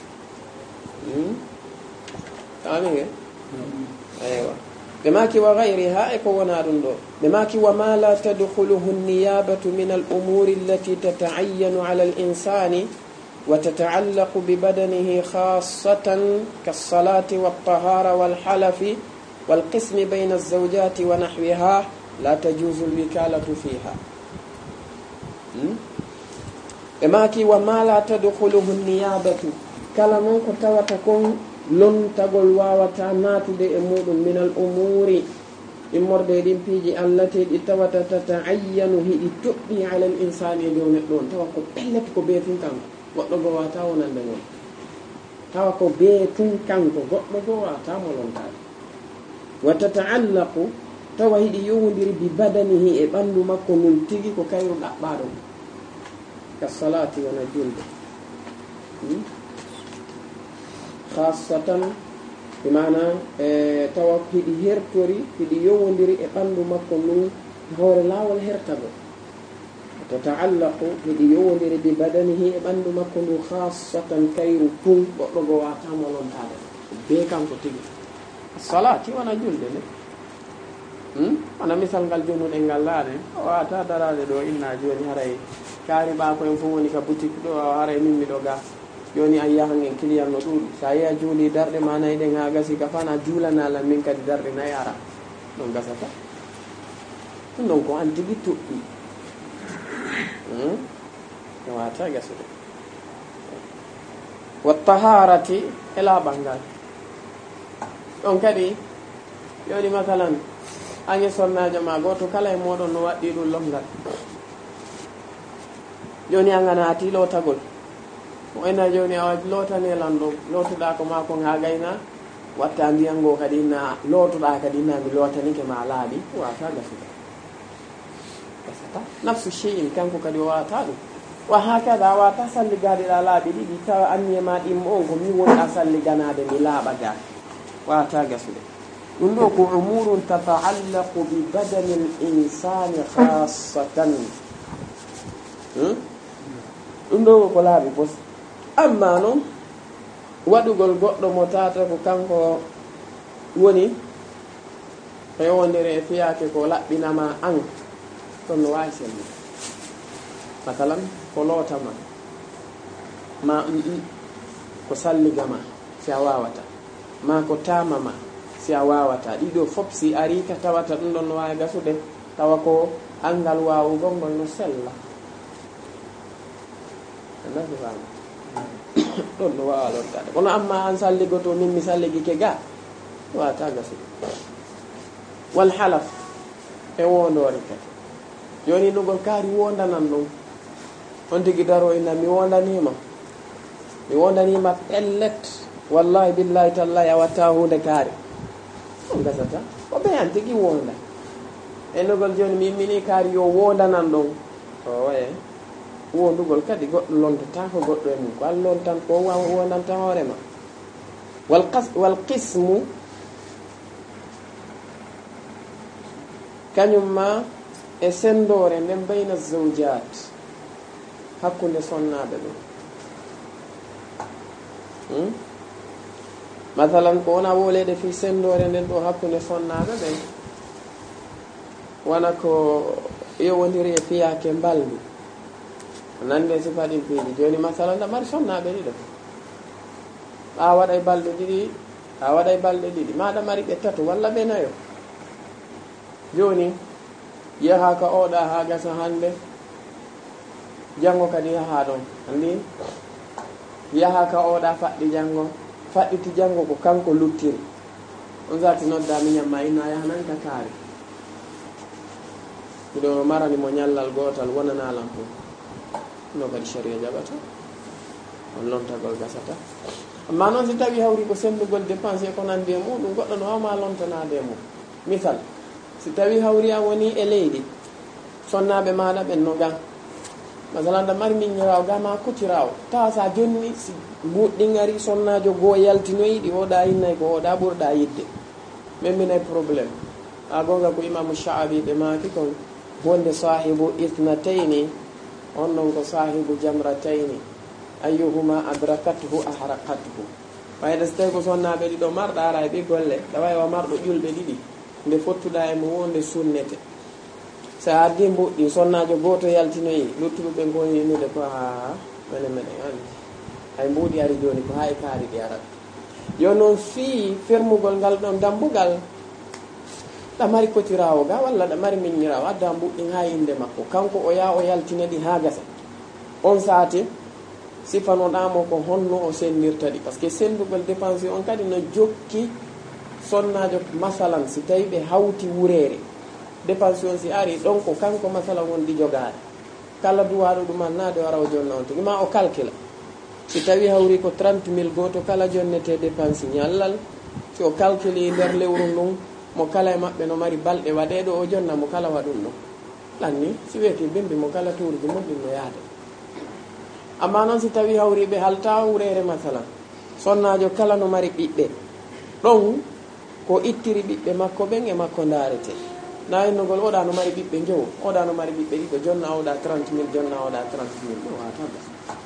amige aywa ɓe maki wa gayriha e ko wona ɗum ɗo ɓe maki wa ma la tadkhuluhu niyabatu min al umuri allati tata'ayyanu ala al insani wa tata'allaqu bi badanihi khassatan kas-salati wat-tahara wal-halafi wal-qismi bayna az-zawjati wa nahwiha la tajuzu al-wikalatu fiha. ɓe maki wa ma la tadkhuluhu niyabatu kala non ko tawata kon lontagol wawata natude e muɗum min al umuri immorde ɗin piiji allati ɗi tawata tata'ayyanu hiɗi toɗɗi ala al insani e dow neɗɗo on tawa ko pellet ko be tun kanko goɗɗo go wata wonande ngon tawa ko be tun kanko goɗɗo go wata mo lontade wa tata'allaqu tawa hiɗi yowodiri bi badanihi e ɓandu makko num tigi ko kayru ɗaɓɓaɗon ka salati wona julde khasatan bimana tawa hiɗi hertori hiɗi yowodiri e ɓandu makko num hoore lawol hertago tata'allaqu hiɗi yowodiri bi badanihi e ɓandu makko ndu khasatan kayru tun goɗɗo go watamo lontade be kanko tigi salati wona julde ne ana misal ngal jonuɗen ngal laaɗe o wata darade ɗo inna joni haray kaari ɓako en fof woni ka boutique ɗo haray mimmi ɗo ga joni a yahan en client no ɗuuɗi sa yehi a juuli darɗe ma nayi ɗen ha gasi ka fana juulanala min kadi darɗe nayi ara ɗon gasata ɗum ɗon ko an tigui tuɓɓi no wata gasude wa taharati ela bangal ɗon kadi yoni masalan ange sonnajo ma goto kala e moɗon no waɗɗi ɗum longal joni a ganati lotagol o ena joni awa lotanelan ɗo lotuɗa ko ma ko ha gayna watta ndiyan go kadi na lotuɗa kadi na mi lotanike ma laaɓi wata gasuda gasata nafsu cheyin kanko kadi o wata ɗum wa hakada wata salligadeɗa laaɓi ɗiɗi tawa anniyema ɗimmo on ko mi wonɗa salliganade mi laaɓa ga wata gasude ɗum ɗo ko umurun tataallaqu bi badani l insani khassatan ɗum ɗo ko laaɓi bos amma noon waɗugol goɗɗo mo tata ko kanko woni rewodere e fiyake ko laɓɓinama an ɗon no wawi selli masalan ko lootama ma ko salligama si a wawata ma ko tamama si a wawata ɗiɗo fof si ari ka tawata ɗum ɗon no wawi gasude tawa ko angal wawugol ngol no sella annabi fama ɗon no wawa lottade kono amma an salligoto min mi salligike ga wata gasude wal halaf e wondore kadi joni ɗugol kaari wondanan ɗum on tigi daro ina mi wondanima pellet wallahi billahi tallahi a watta hunde kaari on gasata ko ɓeyan tigi wonda e nugol joni mi immini kaari yo wondanan ɗum o waye wondugol kadi goɗɗo lontata ko goɗɗo e mum ko Allah lontan ko wondanta hoorema wal qismu kañum ma e sendore nden bayna zawjat hakkunde sonnaɓe ɗum masalan ko wona wolede fi sendore nden ɗo hakkunde sonnaɓe ɓen wona ko yowodiri e fiyake mbaldu nande sifaɗin piiji joni masalan da mari sonnaɓe ɗiɗo a waɗay balɗe ɗiɗi a waɗay balɗe ɗiɗi maɗa mari ɓe tato walla ɓe nayo joni yaha ka oɗa ha gasa hande jango kadi yaha ɗon andi yaha ka oɗa faɗɗi jango faɗɗiti jango ko kanko luttiri on zati nodda miñamma inna yahanan ka kaari miɗo marani mo ñallal gotal wonanalan fo no kadi sharia jaɓata on lontagol gasata amma noon si tawi hawri ko sendugol dépense ko nandi e muɗum goɗɗo no wawma lontanade mum misal si tawi hawri a woni e leydi sonnaɓe maɗa ɓen no gan masalan da mari miñiraw gama kuciraw tawa sa jonni si mbuɗɗi gari sonnajo goo yaltinoyiɗi oɗa yinnay ko oɗa ɓurɗa yidde memminay probléme a gonga ko imamu Sha'abi ɓe maki kon wonde sahibu ithnatayni on non ko sahibu jamratayni ayyuhuma adrakathu ahraqathu wayde so tawi ko sonnaɓe ɗiɗo marɗa ara e ɓiggolle ɗawa wa marɗo ƴulɓe ɗiɗi nde fottuɗa e mo wonde sunnete sa addi mbuɗɗi sonnajo goto yaltinoyi luttuɓe ɓe goni yinude ko ha mene mene andi hay mbuɗi ari joni ko ha e kaari ɗi arat joni noon fii fermugol ngal ɗon dambugal ɗa mari kotirawo ga walla ɗa mari miññirawo adda mbuɗɗi ha inde makko kanko o yaa o yaltina ɗi ha gasa on saati sifanoɗamo ko honno o sennirta ɗi par ce que sendugol dépense on kadi no jokki sonnajo masalan si tawi ɓe hawti wureere dépense on si ari ɗon ko kanko masalan wonɗi jogade kala duwaɗo ɗuman nade o raw jonna on tigi ma o calcula si tawi hawri ko 30 000 goto kala jonnete dépense ñallal si o calcule nder lewru ndun mo kala e maɓɓe no mari balɗe waɗeɗo o jonna mo kala waɗum ɗum ɗanni si wiyete bimbi mo kala tuurdi moƴƴum no yaade amma noon si tawi hawriɓe halta wurere masalan sonnajo kala no mari ɓiɓɓe ɗon ko ittiri ɓiɓɓe makko ɓen e makko darete na innugol oɗa no mari ɓiɓɓe jowo oɗa no mari ɓiɓɓe ɗiɗo jonna oɗa 30 000 jonna oɗa 30 000 ɗo wataɓe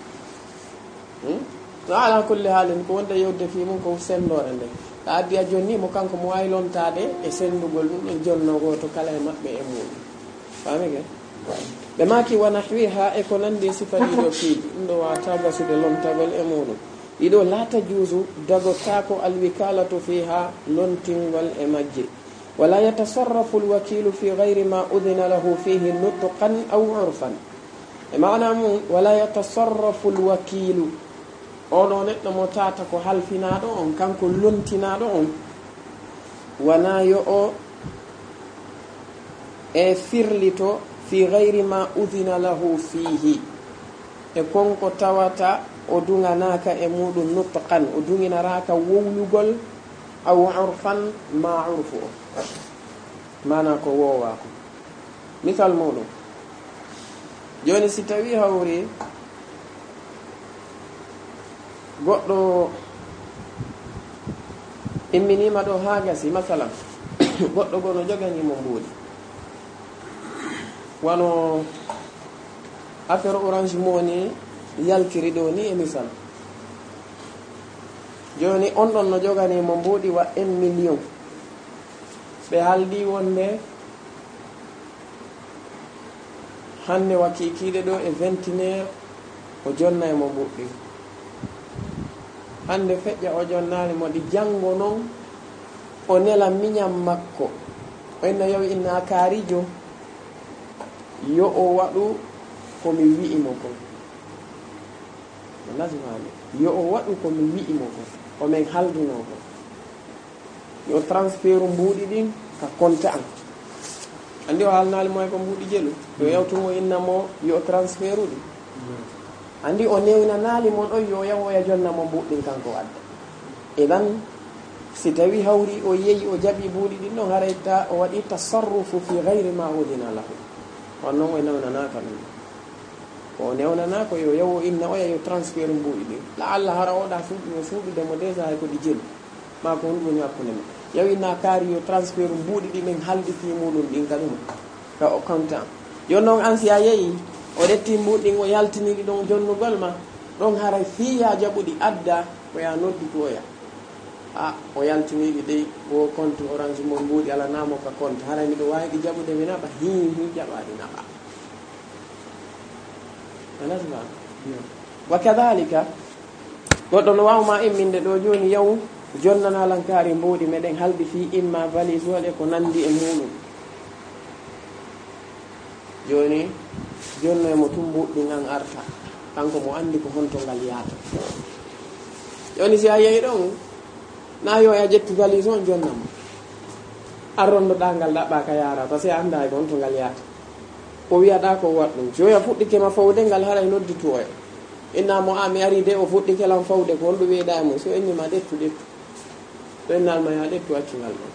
no ala kulle haalin ko wonde yewde fi mum ko sendore nde a addi a jonni mo kanko mo wawi lontade e sendugol ɗum ɗo jonnogo to kala e maɓɓe e muɗum famike ɓe maki wona hwiha e ko nandi sifa ɗiɗo fiiji ɗum ɗo wata gasude lontagol e muɗum ɗiɗo laata juusu dagotako alwikalatu fiha lontingol e majje wala yatasarrafu lwakilu fi gayri ma udina lahu fihi nutqan aw urfan e mana mum wala yatasarrafu lwakilu oɗo neɗɗo mo tata ko halfinaɗo on kanko lontinaɗo on wana yo o e firlito fi gayri ma udina lahu fihi e konko tawata o dunganaka e muɗum nutqan o dunginaraka wowlugol aw urfan ma urfu o mana ko wowako misal muɗum joni si tawi hawri goɗɗo imminima ɗo ha gasi masalan goɗɗo gono joganimo mbuuɗi wano affaire orange moni yaltiri ɗo ni e misal joni on ɗon no joganimo mbuuɗi wa 1 million ɓe haldi wonde hande wakikiɗe ɗo e 21 o jonnaymo mbuuɗi hande feƴƴa o jonnali moɗi janngo noon o nela miñam makko o inno yawi inna kaarijo yo o waɗu komi wi'imo ko nasmani yo o waɗu komi wi'imo ko omin halduno ko yo transfert mbuuɗi ɗin ka compte an andi o halnali moy ko mbuuɗi jelu yo yawtumo innamo yo transfert uɗi andi o newnanali mon ɗon yo yawoya jonnamo mbuuɗɗin kanko wadda idan si tawi hawri o yeeyi o jaɓi mbuuɗi ɗin ɗon harayta o waɗi tasarrufu fi gayri ma udina lahu on noon o newnanaka ɗum o newnanako yo yawo inna oya yo transfert mbuuɗi ɗin la allah hara oɗa fuɗɗino fuɗudemo déjà hay kodi jelu ma ko ɗum woni hakkude men yawinna kaari yo transfert mbuuɗi ɗi min halditi muɗum ɗin ka ɗum ka o comptant yon noon an si a yeeyi o retti mbuuɗin o yaltiniɗi ɗon jonnugol ma ɗon haray fiya jaɓuɗi adda ko ya nodditoya o yaltiniɗi ɗey o compte orange mo mbuuɗi ala namo ka compte haray miɗo wawi ɗi jaɓude mi naɓa hi jaɓaɗi naɓa anasma wa kadhalika goɗɗo no wawma imminde ɗo joni yaw jonnanalankari mbuuɗi meɗen haldi fi imma valise waɗe ko nandi e muɗum joni jonno emo tumbuɗɗin an arta kanko mo andi ko honto ngal yaata joni si a yeyi ɗon na yo a ƴettu valise on jonnamo arrondoɗa ngal ɗaɓɓa ka yara par ce que a anda ko honto ngal yaata o wiyaɗa ko wat ɗum so ya fuɗɗikema fawde ngal haray nodditoya innamo mi ari de o fuɗɗikelam fawde ko honɗo wiyeɗa e mum so innima ɗettu so innalma ya ɗettu accugal ɗon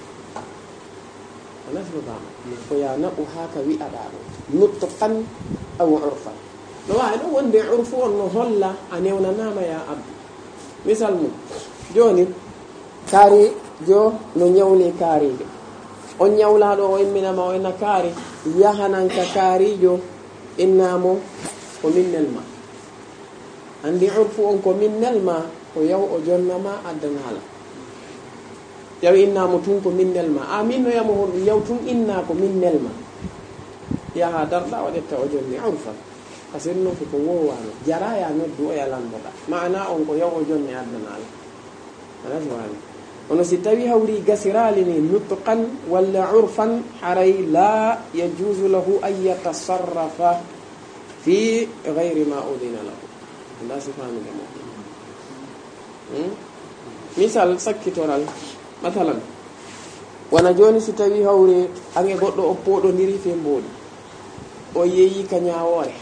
anasno bama ko ya naɓu ha ka wi'aɗa ɗo nutqan aw urfan no wawi ɗon wonde urfu on no holla a newnanama ya abdu misal mum joni kaari jo no ñawli kaarijo on ñawlaɗo o imminama o inna kaari yahananka kaarijo innamo ko minnel ma andi urfu on ko minnel ma o yaw o jonnama addanala yawi innamo tun ko minnel ma min no yamo hon yaw tun inna ko minnel ma yaha darɗa o ɗetta o jonni urfan par ce que noon ko wowano jara ya noddu o yalanmoɗa mana on ko yaw o jonni addanala anas wani ono si tawi hawri gasirali ni nutqan walla urfan haray la yajuzu lahu an yatasarrafa fi gayri ma udina lahu nda si famide mo misal sakkitoral mathalan wana joni si tawi hawri ange goɗɗo o poɗodiri fe mboɗi o yeeyi ka ñawore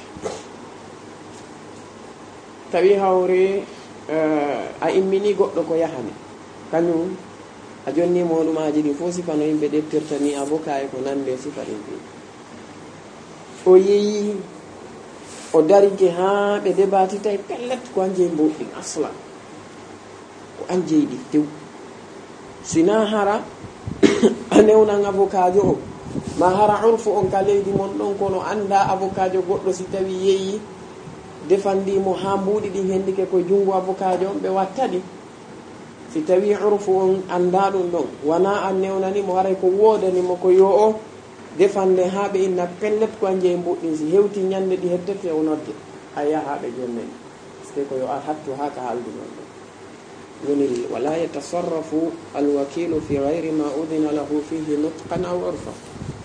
tawi hawri a immini goɗɗo ko yahani kañum a jonni moɗumaji ɗi fof sifa no yimɓe ɗeftirta ni avocat e ko nande sifa ɗin ɗi o yeeyi o darike ha ɓe débatitay pellet ko an jeyi mboɗɗin aslan ko an jeyɗi tew sina hara a newnan avocat jo o ma hara urfu on ka leydi mon ɗon kono anda avocat jo goɗɗo si tawi yeeyi defandimo ha mbuuɗi ɗin hendike koye junngo avocat jo on ɓe wattaɗi si tawi urfu on anda ɗum ɗon wona an newnanimo haray ko wodanimo ko yo o defande ha ɓe inna pellet ko an jeyi mbuɗɗin si hewti ñande ɗi hettete o nodde a yaha ɓe jonneni c'est ko yo a hattu ha ka haldunon ɗon woni wala yatasarrafu alwakilu fi gayri ma udina lahu fihi nutqan aw urfa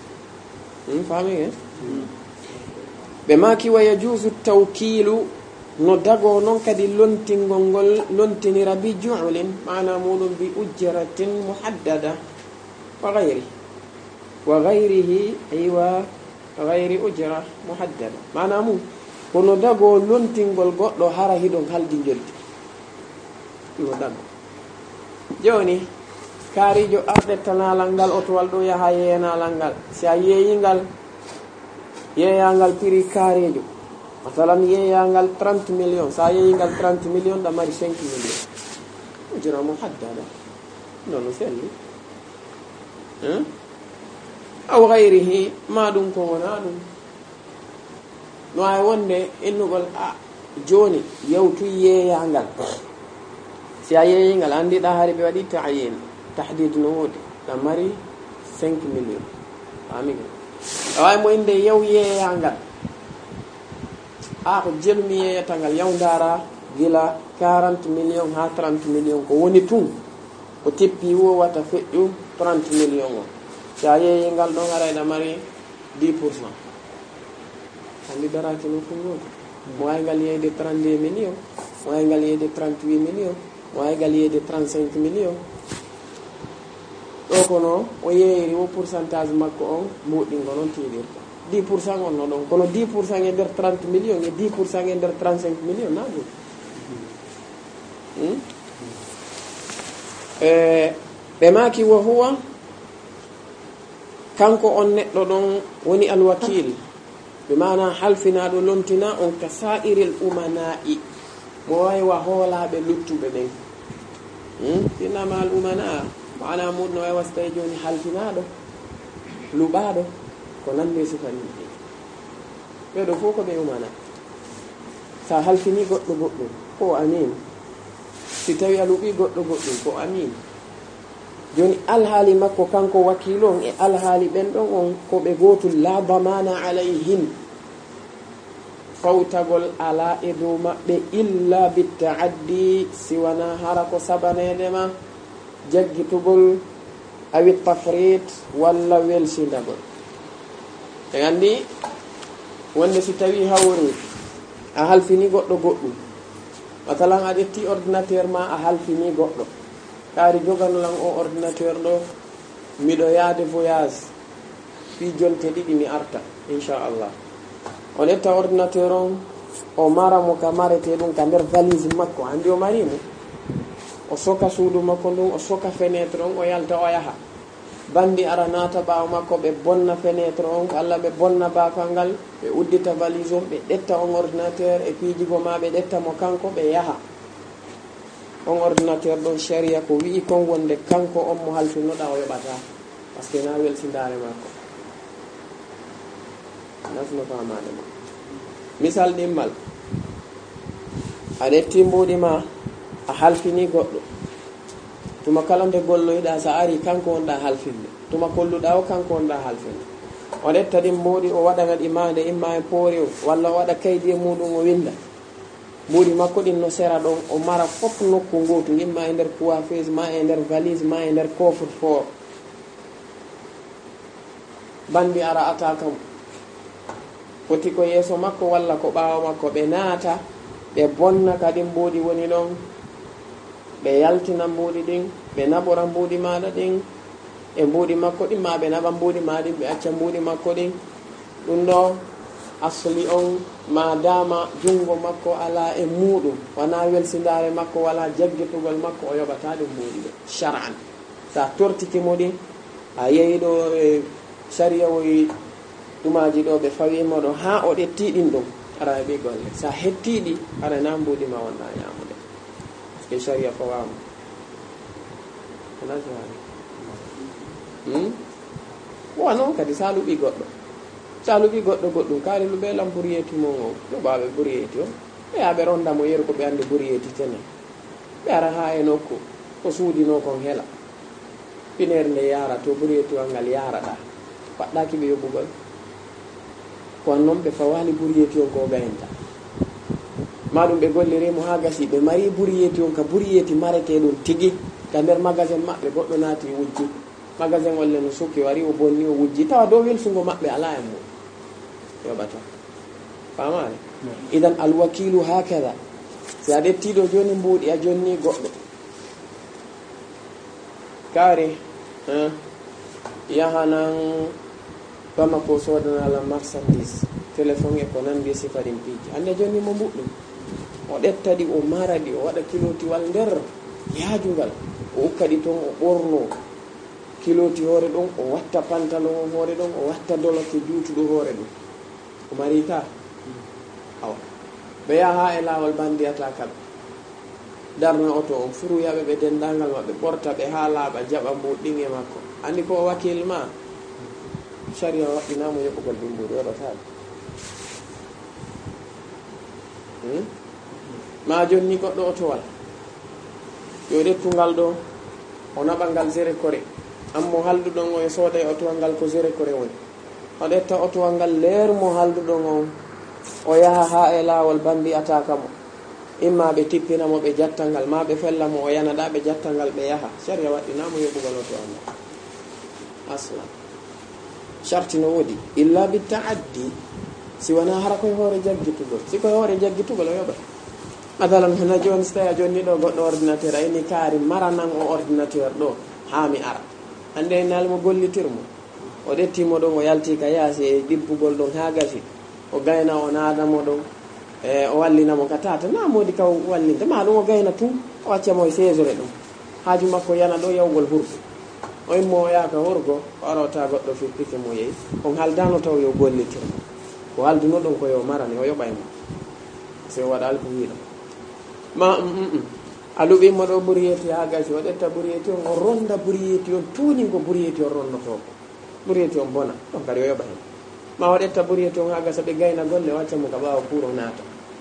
fami ɓe maki wa yajuzu tawkilu no dago non kadi lontingol ngol lontinira bi ju'lin mana muɗum bi ujratin muhaddada wa gayrihi aywa gayri ujra muhaddada mana mum kono dago lontingol goɗɗo hara hiɗon haldi joldi no dago joni kaarijo arɗettanalal ngal otowal ɗo yaha yeeyanalal ngal si a yeeyingal yeeyangal prix kaarijo masalan yeeyangal 30 millions sa yeeyingal 30 millions ɗa mari 5 millions ujra muhaddada nono selli aw gayrihi ma ɗum ko wona ɗum no ay wonde innugol joni yewtu yeeyangal si a yeeyingal andiɗa hari ɓe waɗi tayin tahdid no woodi ɗa mari 5 millions amigi awawi mo inde yew yeeyangal ko jelmi yeeyatangal yaw ndara gila 40 millions ha 30 millions ko woni tun ko teppi wowata feƴƴu 30 millions o si a yeeyingal ɗon arayɗa mari 10%. andi daraki no fun woodi mo wawi ngal yeyde 32 millions mo wawi ngal yeyde 38 millions mo wawi ngal yeyde 35 millions ɗo kono o yeeyri wo pourcentage makko on mbuɗɗingo noon tiiɗirta 10% on no ɗon kono 10% e nder 30 millions e 10% e nder 35 millions na ɗum ɓe maki wo huwa kanko on neɗɗo ɗon woni alwakil ɓe mana halfinaɗo lontina on ka sa'iril umana'i mo waywa hoolaɓe luttuɓe ɓen innama al umana mana mum no wawi wastawi joni halfinaɗo luɓaɗo ko nande sifani ɓeɗo fof ko ɓe umana sa halfini goɗɗo goɗɗum ko amin si tawi a luɓi goɗɗo goɗɗum ko amin joni alhaali makko kanko wakilo on e alhaali ɓen ɗon on ko ɓe gotul la bamana alayhin fawtagol ala e dow maɓɓe illa bittaaddi siwana hara ko sabanedema jaggitugol awi tafrit walla welsindagol e andi wonde si tawi hawri a halfini goɗɗo goɗɗum masalan a ƴetti ordinateur ma a halfini goɗɗo kaari joganolan o ordinateur ɗo miɗo yaade voyage fi jonte ɗiɗi mi arta inchallah on etta ordinateur on o mara mo ka marete ɗum ka nder valise makko andi o marimo o soka suudu makko ndun o soka fenêtre on o yalta o yaha bandi ara naata ɓaawo makko ɓe bonna fenêtre on walla ɓe bonna baafal ngal ɓe uddita valise on ɓe ɗetta on ordinateur e piijigo ma ɓe ɗetta mo kanko ɓe yaha on ordinateur ɗon sharia ko wi'i kon wonde kanko on mo halfinoɗa o yoɓata par ce que na welsindare makko nasno famade ma misal ɗimmal a ɗetti mbuɗi ma a halfini goɗɗo tuma kala nde golloyɗa sa ari kanko wonɗa halfinde tuma kolluɗa o kanko wonɗa halfinde o ɗetta ɗin mbuɗi o waɗa ɗi made imma e poori o walla o waɗa kaydi e muɗum o winda mbuɗi makko ɗin no sera ɗon o mara fof nokku ngotu imma e nder coiffeuse ma e nder valise ma e nder coffre fort bandi ara atakam foti ko yeeso makko walla ko ɓaawo makko ɓe naata ɓe bonna kadi mbuɗi woni ɗon ɓe yaltina mbuɗi ɗin ɓe naɓora mbuɗi maɗa ɗin e mbuɗi makko ɗin ma ɓe naɓa mbuɗi ma ɗin ɓe acca mbuɗi makko ɗin ɗum ɗo asli on ma dama jungo makko ala e muɗum wona welsindare makko wala jaggitugol makko o yoɓata ɗum mbuɗi ɗo shar'an sa tortiki mo ɗin a yeeyi ɗo e sharia woyi ɗumaji ɗo ɓe fawimo ɗo ha o ɗetti ɗin ɗum ara ɓe golle sa hettiɗi ara na mbuɗi ma wonɗa yamude parce que sharia fawama wa noon kadi sa luɓi goɗɗo sa luɓi goɗɗo goɗɗum kaari luɓe lam bouriyeti mo o luɓaɓe bouriyeti o ɓe yaɓe rondamo yeru ko ɓe andi bouriyeti tenen ɓe ara ha e nokku ko suudino kon heela pinere nde yara to bouriyeti o ngal yaraɗa waɗɗaki ɓe yoɓugol kono noon ɓe fawani bouriyeti on ko gayenta maɗum ɓe gollirimo ha gasi ɓe mari bouriyeti on ka bouriyeti marete ɗum tigui ka nder magasin maɓɓe goɗɗo naati wujji magasin olle no sukki wari o bonni o wujji tawa dow welsugo maɓɓe ala e mum yoɓata famani idan alwakilu hakada si a ɗettiɗo joni mbuuɗi a jonni goɗɗo kaari yahanan Bamako sodanala marchandise téléphone e ko nandi sifarin piiji hande joni mo mbuɗɗum o ɗettaɗi o maraɗi o waɗa kilotiwal nder yaajugal o ukkadi toon o ɓorno kiloti hoore ɗum o watta pantalon hoore ɗum o watta doloke juutuɗo hoore ɗum o mari ka awa ɓe yaha e laawol bandiyata kam darna oto on furuyaɓe ɓe dendagal maɓɓe ɓorta ɓe ha laaɓa jaɓa mbuɗɗin e makko andi ko wakil ma sharia waɗɗinamo yoɓugol ɗumburi yoɗotaɓe ma jonni goɗɗo otowal yo ɗettungal ɗo o naɓa ngal zére kore ammo halduɗon o e sooda e otowal ngal ko zére kore woni o ɗetta otowal ngal leer mo halduɗon on o yaha ha e laawol bambi ataka mo imma ɓe tippinamo ɓe jattangal ma ɓe fellamo o yanaɗa ɓe jattangal ɓe yaha sharia waɗɗinamo yoɓugal otowal ngal aslan sharti no woodi illa bi taaddi si wona hara koye hoore jaggitugol si koye hoore jaggitugol o yoɓa madalan hana joni so tawi a jonni ɗo goɗɗo ordinateur a ini kaari maranan o ordinateur ɗo ha mi ara hande e nalmo gollitirmo o ɗettimo ɗon o yalti ka yaasi e ɗibbugol ɗon ha gasi o gayna o naadamo ɗon e o wallinamo ka tata na modi kaw wallinta ma ɗum o gayna tout o waccamo e sesore ɗum haaju makko yana ɗo yawgol hurgo o immo o yaaka hurgo o arota goɗɗo fippike mo yeyi on haldano taw yo gollitirmo ko halduno ɗon ko yo marane o yoɓaymo se o waɗa alko wiiɗo ma a luɓimo ɗo ɓuriyeti ha gasi o ɗetta ɓuriyeti on o ronda ɓuriyeti on tuuñi ko ɓuriyeti on ronnotoko ɓuriyeti on bona ɗon kadi o yoɓa hen ma o ɗetta ɓuriyeti on ha gasa ɓe gayna golle o waccamo ka ɓawa pour o naata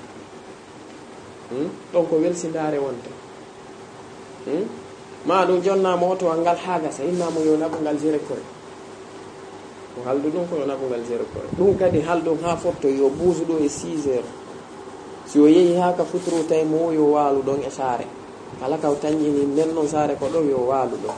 ɗon ko welsindare wonta ma ɗum jonnamo otowal ngal ha gasa innamo yo naɓu ngal zére kore ko haldu ɗum ko yo naɓu ngal zére kore ɗum kadi halɗum ha fotto yo buusu ɗo e 6 heures si o yeehi ha ka futuro tawi mo yo waalu ɗon e saare kala kaw tañƴini nden noon saare ko ɗo yo waalu ɗon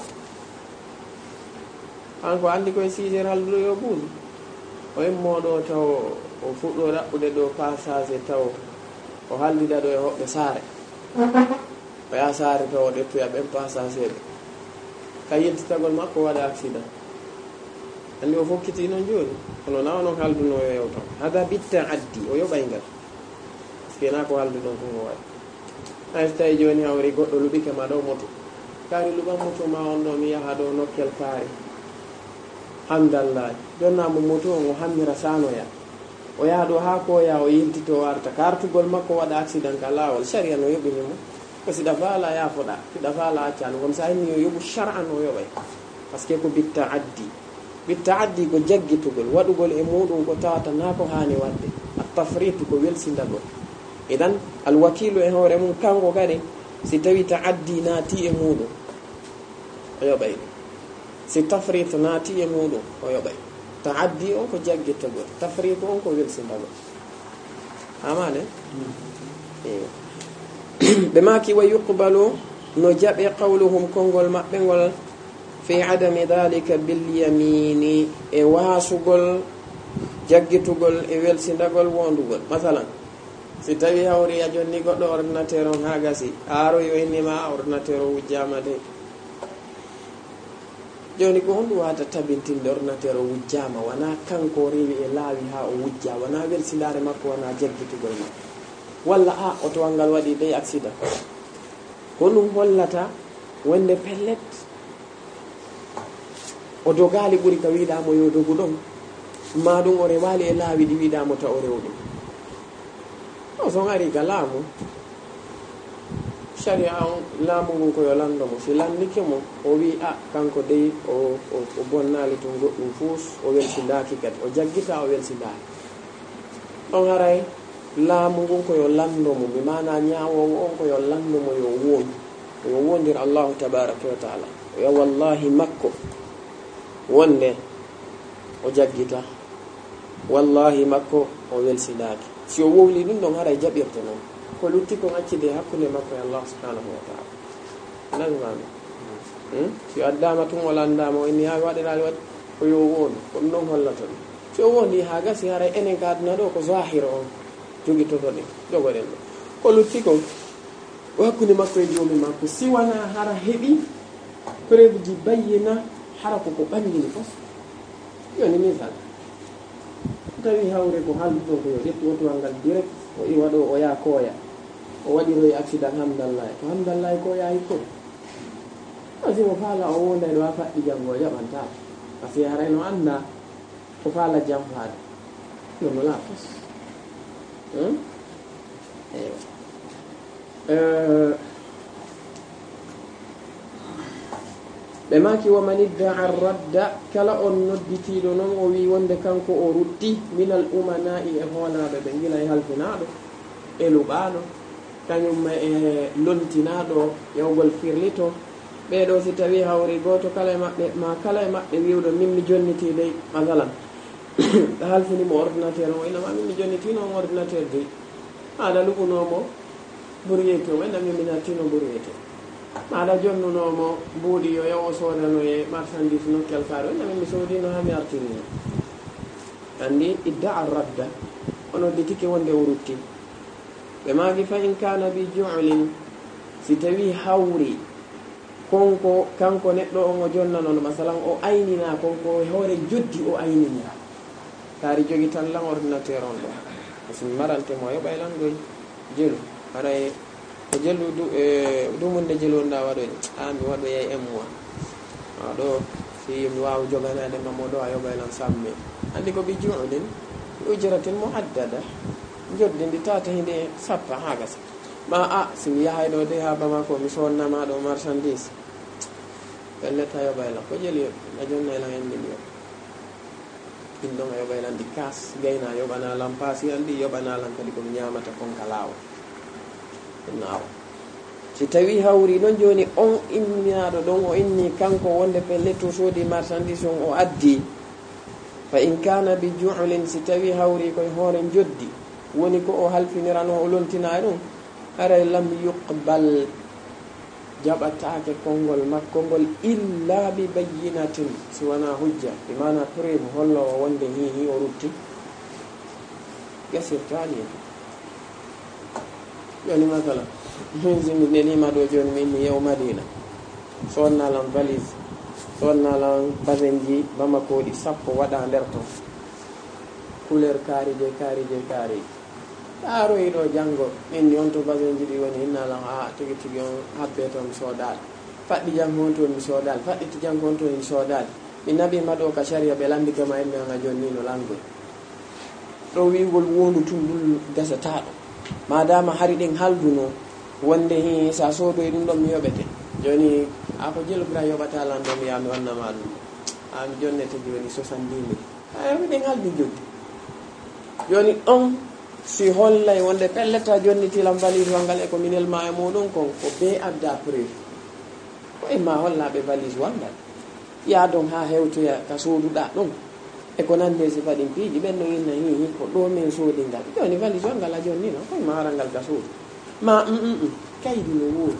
an ko andi koye 6 heures halduɗo yo buusu o immoɗo taw o fuɗɗo raɓɓude ɗo passage taw o hallida ɗo e hoɓɓe saare o yaha saare taw o ɗettoya ɓen passage ɓe ka yentitagol makko waɗa accident andi o fokkiti noon joni kono nawa noon halduno yo yewtan hada bitta addi o yoɓay ngal kena ko haldu ɗon ko waɗi hay so tawi joni hawri goɗɗo luɓike ma ɗo moto kaari luɓan moto ma on ɗo mi yaha ɗo nokkel kaari hamdallaji jonnamo moto on o hammira sanoya o yaha ɗo ha koya o yiltito warta kartugol makko waɗa accident ka lawol sharia no yoɓinimo ko siɗa faala yafoɗa siɗa faala accano kono sa inni yo yoɓu shar'an o yoɓay par ce que ko bitta addi ko jaggitugol waɗugol e muɗum ko tawata na ko hani wadde a tafritu ko welsindagol idan alwakilu e hoore mum kanko kadi si tawi taaddi naati e muɗum o yoɓay si tafrit naati e muɗum o yoɓay taaddi on ko jaggitagol tafrit on ko welsindagol amane ɓe maki wa yuqbalu no jaɓe qawluhum konngol maɓɓe ngol fi adami dhalika bilyamini e wasugol jaggitugol e welsindagol wondugol masalan si tawi hawri a jonni goɗɗo ordinateur on ha gasi aaro yo innima ordinateur o wujjama de joni ko honɗum wata tabintinde ordinateur o wujjama wona kanko rewi e laawi ha o wujja wona welsindare makko wona jaggitugol makko walla a otowal ngal waɗi dey accident ko ɗum hollata wonde pellet o dogali ɓuuri ka wiɗamo yo dogu ɗon ma ɗum o rewali e laawi ɗi wiɗamo ta o rew ɗum o son ari ka laamu sharia on laamu ngun koyo landomo si landike mo o wi a kanko dey o bonnali to goɗɗum fuus o welsindaki kadi o jaggita o welsindaki ɗon haray laamu ngun koyo landomo mi mana ñawowo on koyo landomo yo wondir allahu tabaraka wa taala yo wallahi makko wonde o jaggita wallahi makko o welsindaki si o wowli ɗum ɗon haray jaɓirte noon ko lutti kon accide hakkunde makko e allah subhanahu wa taala nanmami si addama tun o landama o inni ha waɗirali waɗi ko yo wondu ko ɗum ɗon hollata ɗum si o wondi ha gasi haray enen ka aduna ɗo ko zahir on jogitotoɗe jogoɗen ɗo ko lutti ko hakkude makko e joomi makko siwana hara heɓi preuve ji bayyina hara koko ɓandini fof yoni misal tawi hawre ko halduɗo ko yo ƴettu otuwal ngal direct o iwa ɗo o yaha kooya o waɗiroye accident hamdallahi to hamdallahi kooya hikko asimo faala o wonda ɗo ha faɗɗi janggo o jaɓanta par ce que harayno anda ko faala jam faade ɗum wala fos ɓe maki wa man idda'a radda kala on nodditiɗo noon o wi wonde kanko o rutti minal umana'i e hoolaɓe ɓe gila e halfinaɗo e luɓaɗo kañumma e lontinaɗo yawgol firlito ɓeɗo si tawi hawri goto kala e maɓɓe ma kala e maɓɓe wiwɗo min mi jonniti dey masalan halfinimo ordinateur o inama min mi jonnitino on ordinateur dey aɗa luɓunomo ɓuriyete o enna min mi nattino ɓuriyete maɗa jonnunomo mbuuɗi yo yaw o sodano e marchandise nokkel kaɗo enna min mi soodino ha mi artirino andi idda a radda ono ditike wonde o rutti ɓe magi fa in kana bi ju'lin si tawi hawri konko kanko neɗɗo on o jonnanono masalan o aynina konko hoore joddi o aynina kaari jogi tan lan ordinateur on ɗo simi marantemo yoɓay lan ɗoy jelu haɗay ko jelu dumunde jelu wonɗa waɗoyde mi waɗoyay moi ɗo si mi wawa joganade mamo ɗo a yoɓay lan samme andi ko ɓi juuɗen ujratin mo addada joddi ndi tata hinde sappa ha gasa ma simi yahay ɗo de ha bama ko mi sonnama ɗo marchandise pelleta yoɓay lan ko jeli yoɓi a jonnay lan en million ɗin ɗon a yoɓay lan ɗi kas gayna yoɓana lan paasi an ɗi yoɓana lan kadi komi ñamata konka laawa nawa si tawi hawri ɗon joni on innaɗo ɗon o inni kanko wonde pelleto soodi marchandise on o addi fa in kana bi ju'lin si tawi hawri koye hoore joddi woni ko o halfinirano o lontina ɗum haray lam yuqbal jaɓatake konngol makko ngol illa bi bayyinatin si wona hujja bi mana preuve hollowo wonde hihi o rutti gasirtani joni masala min simi nelima ɗo joni min mi yew madina sonnalan valise sonnalan basenji bamakoɗi sappo waɗa nder ton couleur kaarije ɗaroyi ɗo janggo min ni on to basenji ɗi woni hinnalan tigi tigi on habbe to mi soodali faɗɗi janggo on to mi soodali faɗɗiti janggo on to mi soodali mi nabima ɗo ka sharia ɓe lambitoma en mi anga joni no langoy ɗo wigol wondu tum ɗum gasataɗo madama hari ɗen halduno wonde hi sa soodoy ɗum ɗon mi yoɓete joni ako jelobra yoɓata lan ɗo mi yaha mi wannama ɗum mi jonnete joni 70 000 ɗen haldi joddi joni on si hollay wonde pelleta jonnitilam valise wangal e ko minel ma e muɗum kon ko be adda preuve ko imma hollaɓe valise wangal yaadon ha hewtoya ka sooduɗa ɗum e ko nande si faɗin piiji ɓen ɗon inna hihi ko ɗo min soodi ngal joni valise wangal a jonni no koye ma warangal ka soodu ma kaydi no woodi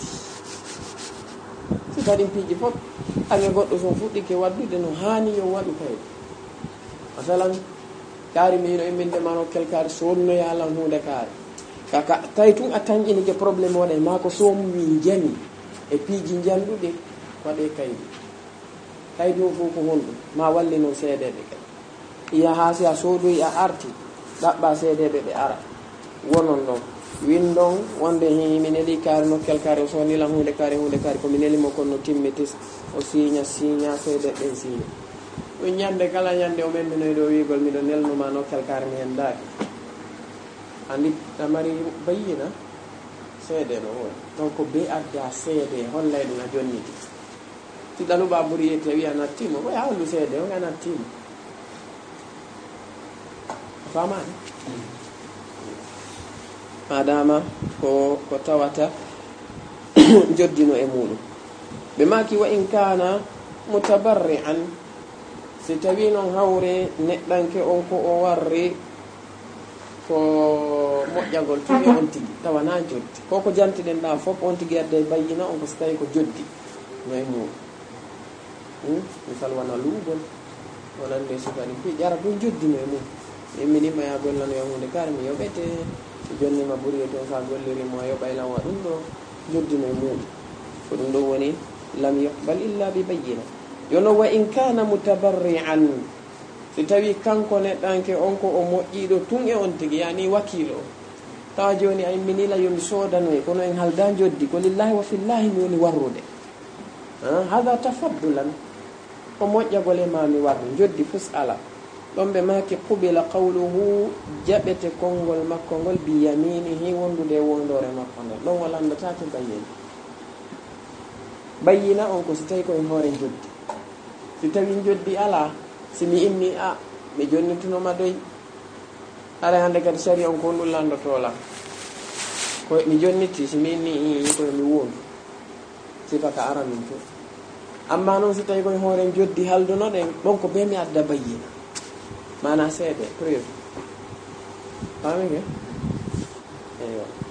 si faɗin piiji fof age goɗɗo son fuɗɗike waddude no hani yo waɗu kaydi masalan kaari mino imminde mano kelkaari sonnoya lan hunde kaari kaka tawi tun a tañƴinike probléme waɗa e ma ko soomwi jami e piiji janduɗe waɗe kaydi o fof ko honɗum ma wallino seedeɓe kadi iya ha si a soodoyi a arti ɗaɓɓa seedeɓe ɓe ara wonon ɗon windon wonde mi neli kaari nokkel kaari o sonilan hunde kaari ko mi nelimo kon no timmitis o signa seedeɓe ɓen signa ɗum ñande kala ñande o membinoy ɗo wigol miɗo nelnuma nokkel kaari mi hen daaki andi tamari bayyina seede no woni donc be adda seede hollay ɗum a jonniti si ɗaluɓa ɓuri yette wiya nattimo koye hawlu seede o ga nattimo famani madama ko tawata joddino e muɗum ɓe maki wa in kana mutabarri'an si tawi noon hawre neɗɗanke on ko o warri ko moƴƴagol tumi on tigi tawana joddi koko jantiɗen ɗa fof on tigi adde bayyina on ko so tawi ko joddi no e muɗum misal wona luugol wonande sukani fi ƴara ɗum joddino e mum min minima ya gollanoya hunde kaari mi yoɓete jonni ma ɓuri e toon sa gollirimo a yoɓaylan wa ɗum ɗo joddino e muɗum ko ɗum ɗo woni lam yuqbal illa bi bayyina. yono wa in kana mutabarri'an si tawi kanko neɗɗanke on ko o moƴƴiɗo tun e on tigi yani wakilo tawa joni ay minila yomi sodanoy kono en halda joddi ko lillahi wa fillahi mi woni warrude hada tafaddulan ko moƴƴagol e mami warru joddi fus ala ɗon ɓe maki qubila qawluhu jaɓete konngol makko ngol bi yaminihi wondude e wondore makko nden ɗon wala andatake bayyina on ko si tawi koye hoore joddi si tawi joddi ala simi inni mi jonnitunoma doy ara hande kadi sari on ko ɗum landotola ko mi jonniti simi inni koye mi wondu sifaka ara min to amma noon si tawi koye hoore joddi haldunoɗen ɗon ko be mi adda bayyina mana seede preuve famike eywa